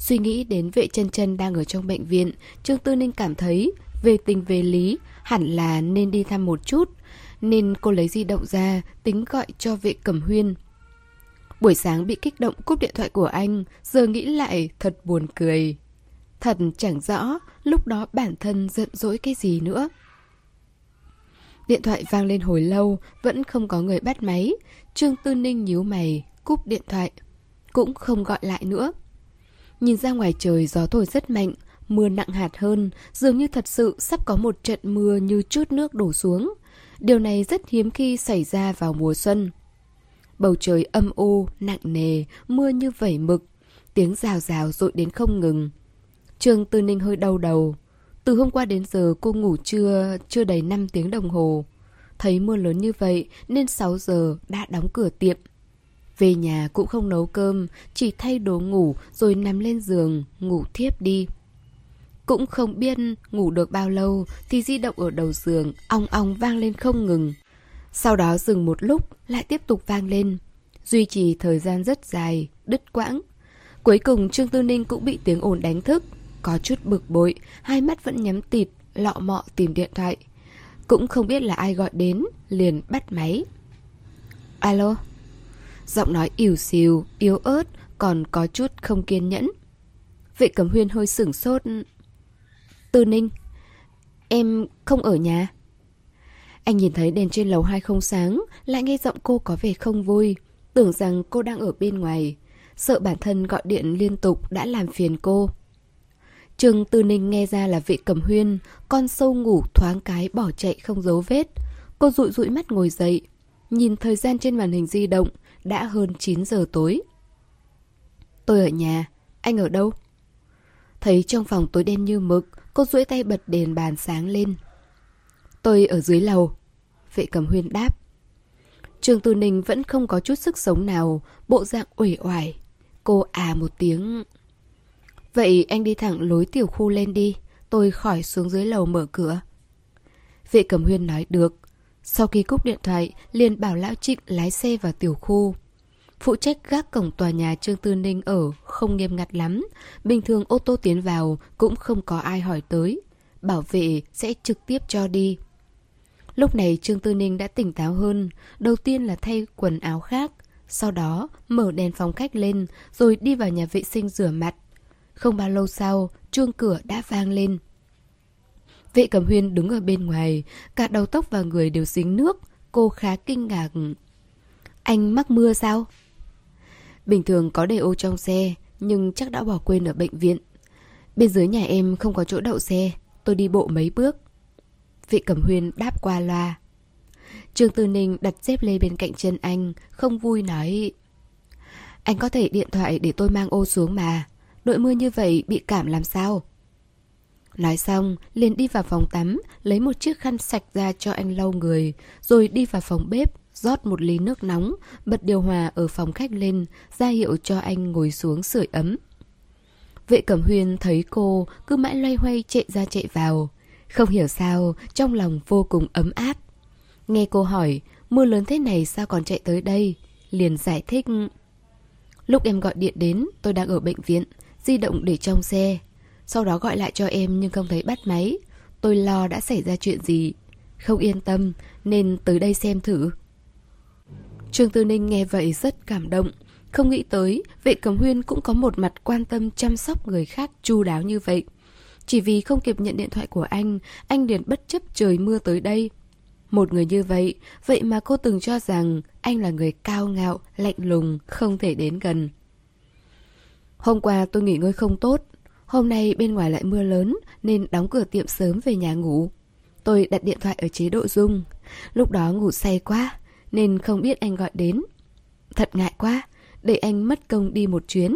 Suy nghĩ đến Vệ Chân Chân đang ở trong bệnh viện, Trương Tư Ninh cảm thấy về tình về lý hẳn là nên đi thăm một chút, nên cô lấy di động ra tính gọi cho Vệ Cẩm Huyên. Buổi sáng bị kích động cúp điện thoại của anh, giờ nghĩ lại thật buồn cười. Thật chẳng rõ lúc đó bản thân giận dỗi cái gì nữa. Điện thoại vang lên hồi lâu, vẫn không có người bắt máy. Trương Tư Ninh nhíu mày, cúp điện thoại. Cũng không gọi lại nữa. Nhìn ra ngoài trời gió thổi rất mạnh, mưa nặng hạt hơn, dường như thật sự sắp có một trận mưa như trút nước đổ xuống. Điều này rất hiếm khi xảy ra vào mùa xuân. Bầu trời âm u, nặng nề, mưa như vẩy mực, tiếng rào rào dội đến không ngừng. Trương Tư Ninh hơi đau đầu. Từ hôm qua đến giờ cô ngủ trưa, chưa đầy năm tiếng đồng hồ. Thấy mưa lớn như vậy nên sáu giờ đã đóng cửa tiệm. Về nhà cũng không nấu cơm, chỉ thay đồ ngủ rồi nằm lên giường, ngủ thiếp đi. Cũng không biết ngủ được bao lâu thì di động ở đầu giường ong ong vang lên không ngừng. Sau đó dừng một lúc lại tiếp tục vang lên. Duy trì thời gian rất dài, đứt quãng. Cuối cùng Trương Tư Ninh cũng bị tiếng ồn đánh thức. Có chút bực bội, hai mắt vẫn nhắm tịt, lọ mọ tìm điện thoại. Cũng không biết là ai gọi đến, liền bắt máy. Alo? Giọng nói ỉu xìu, yếu ớt, còn có chút không kiên nhẫn. Vệ Cẩm Huyên hơi sửng sốt. Tư Ninh, em không ở nhà. Anh nhìn thấy đèn trên lầu hai không sáng, lại nghe giọng cô có vẻ không vui, tưởng rằng cô đang ở bên ngoài, sợ bản thân gọi điện liên tục đã làm phiền cô. Trương Tư Ninh nghe ra là Vệ Cẩm Huyên, con sâu ngủ thoáng cái bỏ chạy không dấu vết. Cô dụi dụi mắt ngồi dậy, nhìn thời gian trên màn hình di động, đã hơn chín giờ tối. Tôi ở nhà, anh ở đâu? Thấy trong phòng tối đen như mực, cô duỗi tay bật đèn bàn sáng lên. Tôi ở dưới lầu, Vệ Cẩm Huyên đáp. Trương Tư Ninh vẫn không có chút sức sống nào, bộ dạng uể oải. Cô à một tiếng. Vậy anh đi thẳng lối tiểu khu lên đi, tôi khỏi xuống dưới lầu mở cửa. Vệ Cẩm Huyên nói được. Sau khi cúp điện thoại, liền bảo lão Trịnh lái xe vào tiểu khu. Phụ trách gác cổng tòa nhà Trương Tư Ninh ở không nghiêm ngặt lắm. Bình thường ô tô tiến vào cũng không có ai hỏi tới. Bảo vệ sẽ trực tiếp cho đi. Lúc này Trương Tư Ninh đã tỉnh táo hơn. Đầu tiên là thay quần áo khác, sau đó mở đèn phòng khách lên, rồi đi vào nhà vệ sinh rửa mặt. Không bao lâu sau, chuông cửa đã vang lên. Vệ Cẩm Huyên đứng ở bên ngoài, cả đầu tóc và người đều dính nước. Cô khá kinh ngạc. Anh mắc mưa sao? Bình thường có để ô trong xe, nhưng chắc đã bỏ quên ở bệnh viện. Bên dưới nhà em không có chỗ đậu xe, tôi đi bộ mấy bước. Vệ Cẩm Huyên đáp qua loa. Trương Tư Ninh đặt dép lê bên cạnh chân anh, không vui nói. Anh có thể điện thoại để tôi mang ô xuống mà. Đội mưa như vậy bị cảm làm sao? Nói xong, liền đi vào phòng tắm, lấy một chiếc khăn sạch ra cho anh lau người, rồi đi vào phòng bếp, rót một ly nước nóng, bật điều hòa ở phòng khách lên, ra hiệu cho anh ngồi xuống sưởi ấm. Vệ Cẩm Huyên thấy cô cứ mãi loay hoay chạy ra chạy vào. Không hiểu sao, trong lòng vô cùng ấm áp. Nghe cô hỏi, mưa lớn thế này sao còn chạy tới đây? Liền giải thích. Lúc em gọi điện đến, tôi đang ở bệnh viện, di động để trong xe. Sau đó gọi lại cho em nhưng không thấy bắt máy. Tôi lo đã xảy ra chuyện gì. Không yên tâm nên tới đây xem thử. Trương Tư Ninh nghe vậy rất cảm động. Không nghĩ tới Vệ Cẩm Huyên cũng có một mặt quan tâm chăm sóc người khác chu đáo như vậy. Chỉ vì không kịp nhận điện thoại của anh, anh liền bất chấp trời mưa tới đây. Một người như vậy, vậy mà cô từng cho rằng anh là người cao ngạo, lạnh lùng, không thể đến gần. Hôm qua tôi nghỉ ngơi không tốt. Hôm nay bên ngoài lại mưa lớn nên đóng cửa tiệm sớm về nhà ngủ. Tôi đặt điện thoại ở chế độ rung. Lúc đó ngủ say quá nên không biết anh gọi đến. Thật ngại quá, để anh mất công đi một chuyến.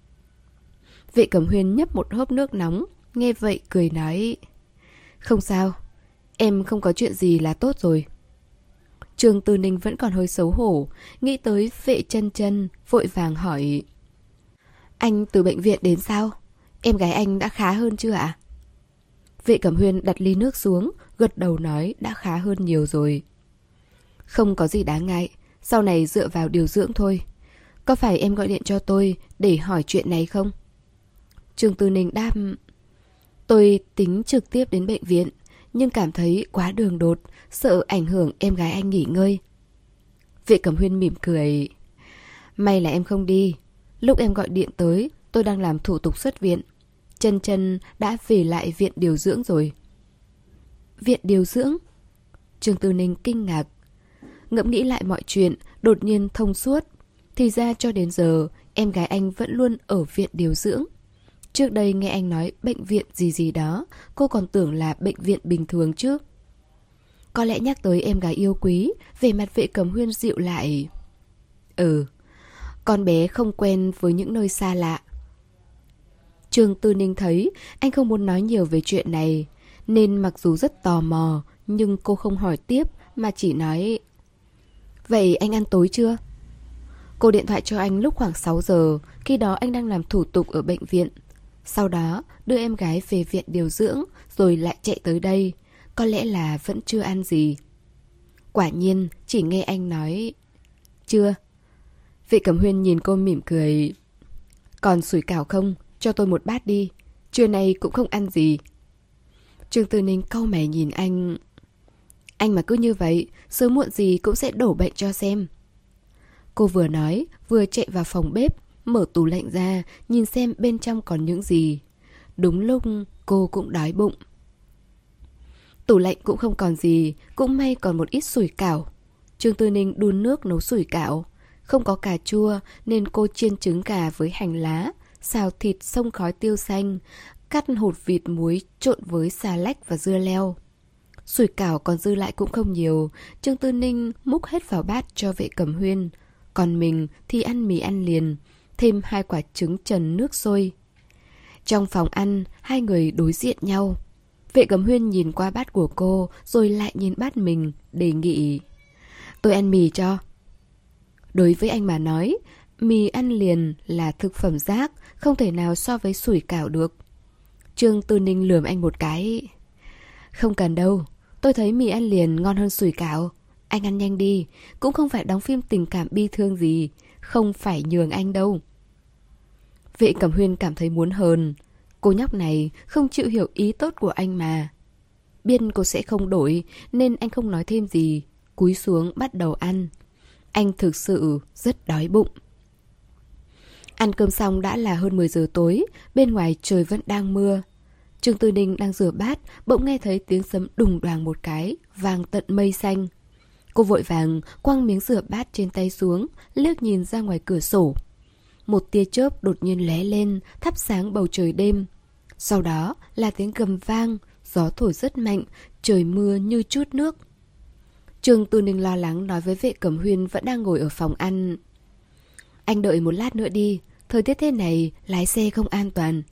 Vệ Cẩm Huyên nhấp một hớp nước nóng, nghe vậy cười nói. Không sao, em không có chuyện gì là tốt rồi. Trương Tư Ninh vẫn còn hơi xấu hổ, nghĩ tới Vệ Chân Chân, vội vàng hỏi. Anh từ bệnh viện đến sao? Em gái anh đã khá hơn chưa ạ? Vệ Cẩm Huyên đặt ly nước xuống, gật đầu nói đã khá hơn nhiều rồi. Không có gì đáng ngại, sau này dựa vào điều dưỡng thôi. Có phải em gọi điện cho tôi để hỏi chuyện này không? Trương Tư Ninh đáp: Tôi tính trực tiếp đến bệnh viện, nhưng cảm thấy quá đường đột, sợ ảnh hưởng em gái anh nghỉ ngơi. Vệ Cẩm Huyên mỉm cười: May là em không đi. Lúc em gọi điện tới, tôi đang làm thủ tục xuất viện. Chân Chân đã về lại viện điều dưỡng rồi. Viện điều dưỡng? Trương Tư Ninh kinh ngạc. Ngẫm nghĩ lại mọi chuyện, đột nhiên thông suốt. Thì ra cho đến giờ, em gái anh vẫn luôn ở viện điều dưỡng. Trước đây nghe anh nói bệnh viện gì gì đó, cô còn tưởng là bệnh viện bình thường chứ. Có lẽ nhắc tới em gái yêu quý, về mặt Vệ Cẩm Huyên dịu lại. Ừ, con bé không quen với những nơi xa lạ. Trương Tư Ninh thấy anh không muốn nói nhiều về chuyện này, nên mặc dù rất tò mò, nhưng cô không hỏi tiếp mà chỉ nói: Vậy anh ăn tối chưa? Cô điện thoại cho anh lúc khoảng sáu giờ, khi đó anh đang làm thủ tục ở bệnh viện. Sau đó đưa em gái về viện điều dưỡng, rồi lại chạy tới đây. Có lẽ là vẫn chưa ăn gì. Quả nhiên chỉ nghe anh nói: Chưa. Vệ Cẩm Huyên nhìn cô mỉm cười: Còn sủi cảo không? Cho tôi một bát đi. Trưa nay cũng không ăn gì. Trương Tư Ninh cau mày nhìn anh. Anh mà cứ như vậy, sớm muộn gì cũng sẽ đổ bệnh cho xem. Cô vừa nói, vừa chạy vào phòng bếp, mở tủ lạnh ra, nhìn xem bên trong còn những gì. Đúng lúc cô cũng đói bụng. Tủ lạnh cũng không còn gì, cũng may còn một ít sủi cảo. Trương Tư Ninh đun nước nấu sủi cảo. Không có cà chua nên cô chiên trứng gà với hành lá, xào thịt xông khói tiêu xanh, cắt hột vịt muối trộn với xà lách và dưa leo. Sủi cảo còn dư lại cũng không nhiều, Trương Tư Ninh múc hết vào bát cho Vệ Cẩm Huyên. Còn mình thì ăn mì ăn liền, thêm hai quả trứng trần nước sôi. Trong phòng ăn, hai người đối diện nhau. Vệ Cẩm Huyên nhìn qua bát của cô, rồi lại nhìn bát mình, đề nghị: Tôi ăn mì cho. Đối với anh mà nói, mì ăn liền là thực phẩm rác, không thể nào so với sủi cảo được. Trương Tư Ninh lườm anh một cái: Không cần đâu, tôi thấy mì ăn liền ngon hơn sủi cảo. Anh ăn nhanh đi, cũng không phải đóng phim tình cảm bi thương gì, không phải nhường anh đâu. Vệ Cẩm Huyên cảm thấy muốn hờn. Cô nhóc này không chịu hiểu ý tốt của anh mà. Biết cô sẽ không đổi nên anh không nói thêm gì, cúi xuống bắt đầu ăn. Anh thực sự rất đói bụng. Ăn cơm xong đã là hơn mười giờ tối, bên ngoài trời vẫn đang mưa. Trương Tư Ninh đang rửa bát, bỗng nghe thấy tiếng sấm đùng đoàng một cái, vang tận mây xanh. Cô vội vàng quăng miếng rửa bát trên tay xuống, liếc nhìn ra ngoài cửa sổ. Một tia chớp đột nhiên lóe lên, thắp sáng bầu trời đêm. Sau đó là tiếng gầm vang, gió thổi rất mạnh, trời mưa như chút nước. Trương Tư Ninh lo lắng nói với Vệ Cẩm Huyên vẫn đang ngồi ở phòng ăn: Anh đợi một lát nữa đi, thời tiết thế này lái xe không an toàn.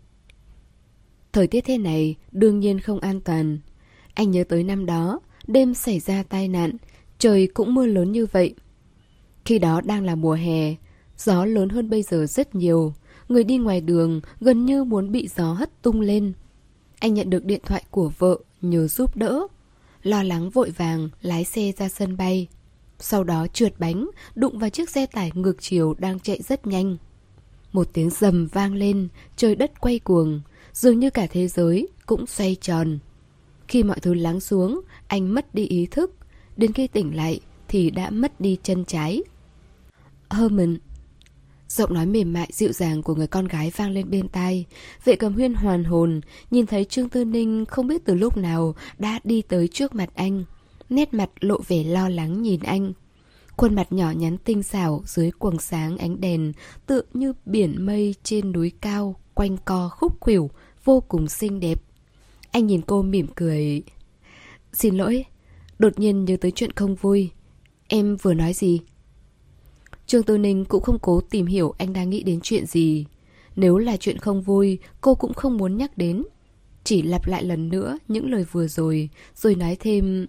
Thời tiết thế này đương nhiên không an toàn. Anh nhớ tới năm đó, đêm xảy ra tai nạn, trời cũng mưa lớn như vậy. Khi đó đang là mùa hè, gió lớn hơn bây giờ rất nhiều. Người đi ngoài đường gần như muốn bị gió hất tung lên. Anh nhận được điện thoại của vợ nhờ giúp đỡ. Lo lắng vội vàng lái xe ra sân bay. Sau đó trượt bánh, đụng vào chiếc xe tải ngược chiều đang chạy rất nhanh. Một tiếng rầm vang lên, trời đất quay cuồng, dường như cả thế giới cũng xoay tròn. Khi mọi thứ lắng xuống, anh mất đi ý thức. Đến khi tỉnh lại thì đã mất đi chân trái. Herman. Giọng nói mềm mại dịu dàng của người con gái vang lên bên tai. Vệ Cẩm Huyên hoàn hồn, nhìn thấy Trương Tư Ninh không biết từ lúc nào đã đi tới trước mặt anh. Nét mặt lộ vẻ lo lắng nhìn anh. Khuôn mặt nhỏ nhắn tinh xảo dưới quầng sáng ánh đèn, tựa như biển mây trên núi cao, quanh co khúc khuỷu, vô cùng xinh đẹp. Anh nhìn cô mỉm cười. Xin lỗi, đột nhiên nhớ tới chuyện không vui. Em vừa nói gì? Trương Tư Ninh cũng không cố tìm hiểu anh đang nghĩ đến chuyện gì. Nếu là chuyện không vui, cô cũng không muốn nhắc đến. Chỉ lặp lại lần nữa những lời vừa rồi, rồi nói thêm: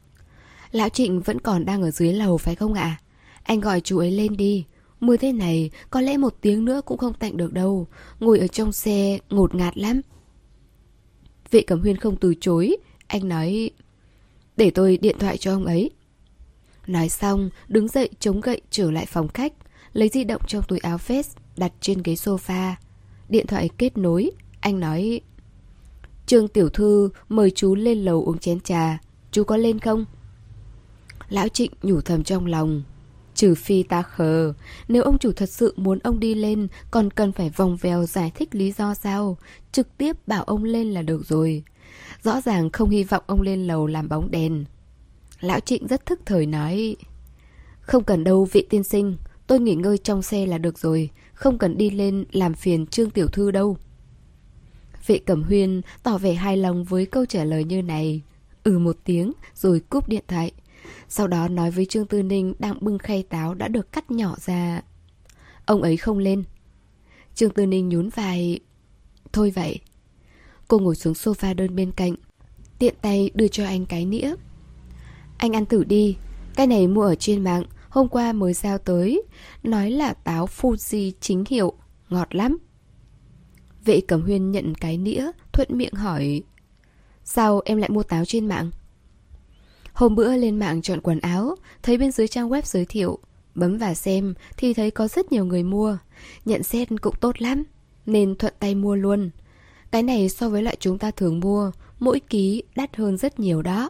Lão Trịnh vẫn còn đang ở dưới lầu phải không ạ? Anh gọi chú ấy lên đi. Mưa thế này, có lẽ một tiếng nữa cũng không tạnh được đâu. Ngồi ở trong xe ngột ngạt lắm. Vệ Cẩm Huyên không từ chối. Anh nói: Để tôi điện thoại cho ông ấy. Nói xong, đứng dậy chống gậy trở lại phòng khách, lấy di động trong túi áo vest đặt trên ghế sofa. Điện thoại kết nối, Anh nói: Trương tiểu thư mời chú lên lầu uống chén trà, chú có lên không? Lão Trịnh nhủ thầm trong lòng: trừ phi ta khờ, nếu ông chủ thật sự muốn ông đi lên, còn cần phải vòng vèo giải thích lý do sao? Trực tiếp bảo ông lên là được rồi. Rõ ràng không hy vọng ông lên lầu làm bóng đèn. Lão Trịnh rất thức thời nói: không cần đâu vị tiên sinh, tôi nghỉ ngơi trong xe là được rồi, không cần đi lên làm phiền Trương tiểu thư đâu. Vệ Cẩm Huyên tỏ vẻ hài lòng với câu trả lời như này, ừ một tiếng rồi cúp điện thoại. Sau đó nói với Trương Tư Ninh đang bưng khay táo đã được cắt nhỏ ra: ông ấy không lên. Trương Tư Ninh nhún vai: thôi vậy. Cô ngồi xuống sofa đơn bên cạnh, tiện tay đưa cho anh cái nĩa. Anh ăn thử đi, cái này mua ở trên mạng, hôm qua mới giao tới, nói là táo Fuji chính hiệu, ngọt lắm. Vệ Cẩm Huyên nhận cái nĩa, thuận miệng hỏi: sao em lại mua táo trên mạng? Hôm bữa lên mạng chọn quần áo, thấy bên dưới trang web giới thiệu, bấm vào xem thì thấy có rất nhiều người mua, nhận xét cũng tốt lắm, nên thuận tay mua luôn. Cái này so với lại chúng ta thường mua, mỗi ký đắt hơn rất nhiều đó.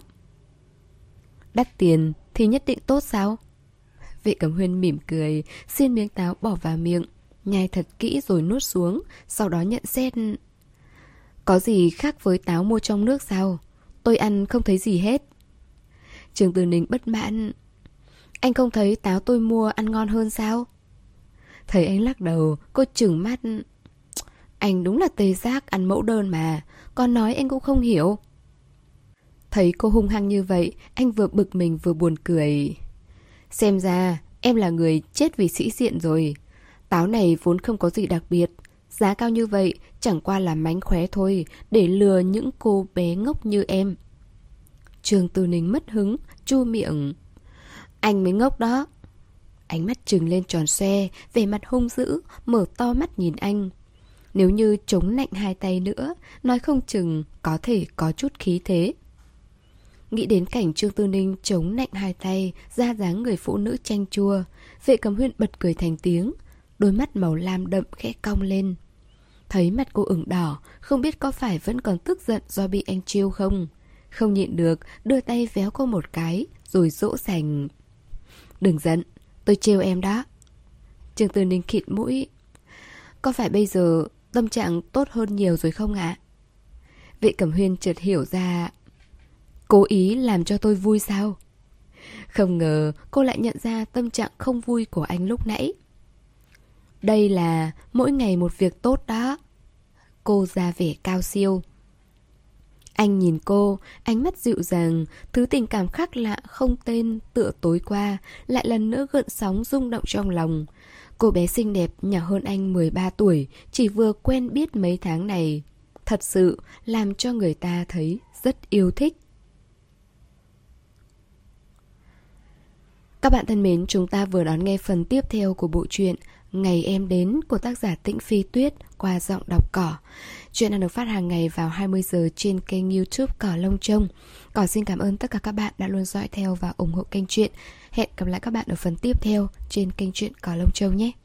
Đắt tiền thì nhất định tốt sao? Vệ Cẩm Huyên mỉm cười, xiên miếng táo bỏ vào miệng, nhai thật kỹ rồi nuốt xuống, sau đó nhận xét: có gì khác với táo mua trong nước sao? Tôi ăn không thấy gì hết. Trương Tư Ninh bất mãn: anh không thấy táo tôi mua ăn ngon hơn sao? Thấy anh lắc đầu, cô trừng mắt: anh đúng là tê giác ăn mẫu đơn mà, còn nói anh cũng không hiểu. Thấy cô hung hăng như vậy, anh vừa bực mình vừa buồn cười. Xem ra em là người chết vì sĩ diện rồi. Táo này vốn không có gì đặc biệt, giá cao như vậy chẳng qua là mánh khóe thôi, để lừa những cô bé ngốc như em. Trương Tư Ninh mất hứng, chu miệng: anh mới ngốc đó. Ánh mắt trừng lên tròn xoe, vẻ mặt hung dữ, mở to mắt nhìn anh. Nếu như chống lạnh hai tay nữa, nói không chừng có thể có chút khí thế. Nghĩ đến cảnh Trương Tư Ninh chống lạnh hai tay, ra dáng người phụ nữ chanh chua, Vệ Cẩm Huyên bật cười thành tiếng, đôi mắt màu lam đậm khẽ cong lên. Thấy mặt cô ửng đỏ, không biết có phải vẫn còn tức giận do bị anh trêu không? Không nhịn được, đưa tay véo cô một cái, rồi dỗ dành: đừng giận, tôi trêu em đó. Trương Tư Ninh khịt mũi: có phải bây giờ tâm trạng tốt hơn nhiều rồi không ạ? Vệ Cẩm Huyên chợt hiểu ra, cố ý làm cho tôi vui sao? Không ngờ cô lại nhận ra tâm trạng không vui của anh lúc nãy. Đây là mỗi ngày một việc tốt đó. Cô ra vẻ cao siêu. Anh nhìn cô, ánh mắt dịu dàng, thứ tình cảm khác lạ không tên tựa tối qua lại lần nữa gợn sóng rung động trong lòng. Cô bé xinh đẹp nhỏ hơn anh mười ba tuổi, chỉ vừa quen biết mấy tháng này, thật sự làm cho người ta thấy rất yêu thích. Các bạn thân mến, chúng ta vừa đón nghe phần tiếp theo của bộ truyện Ngày Em Đến của tác giả Tĩnh Phi Tuyết qua giọng đọc Cỏ. Chuyện đang được phát hàng ngày vào hai mươi giờ trên kênh YouTube Cỏ Lông Trông. Cỏ xin cảm ơn tất cả các bạn đã luôn dõi theo và ủng hộ kênh truyện. Hẹn gặp lại các bạn ở phần tiếp theo trên kênh truyện Cỏ Lông Trông nhé.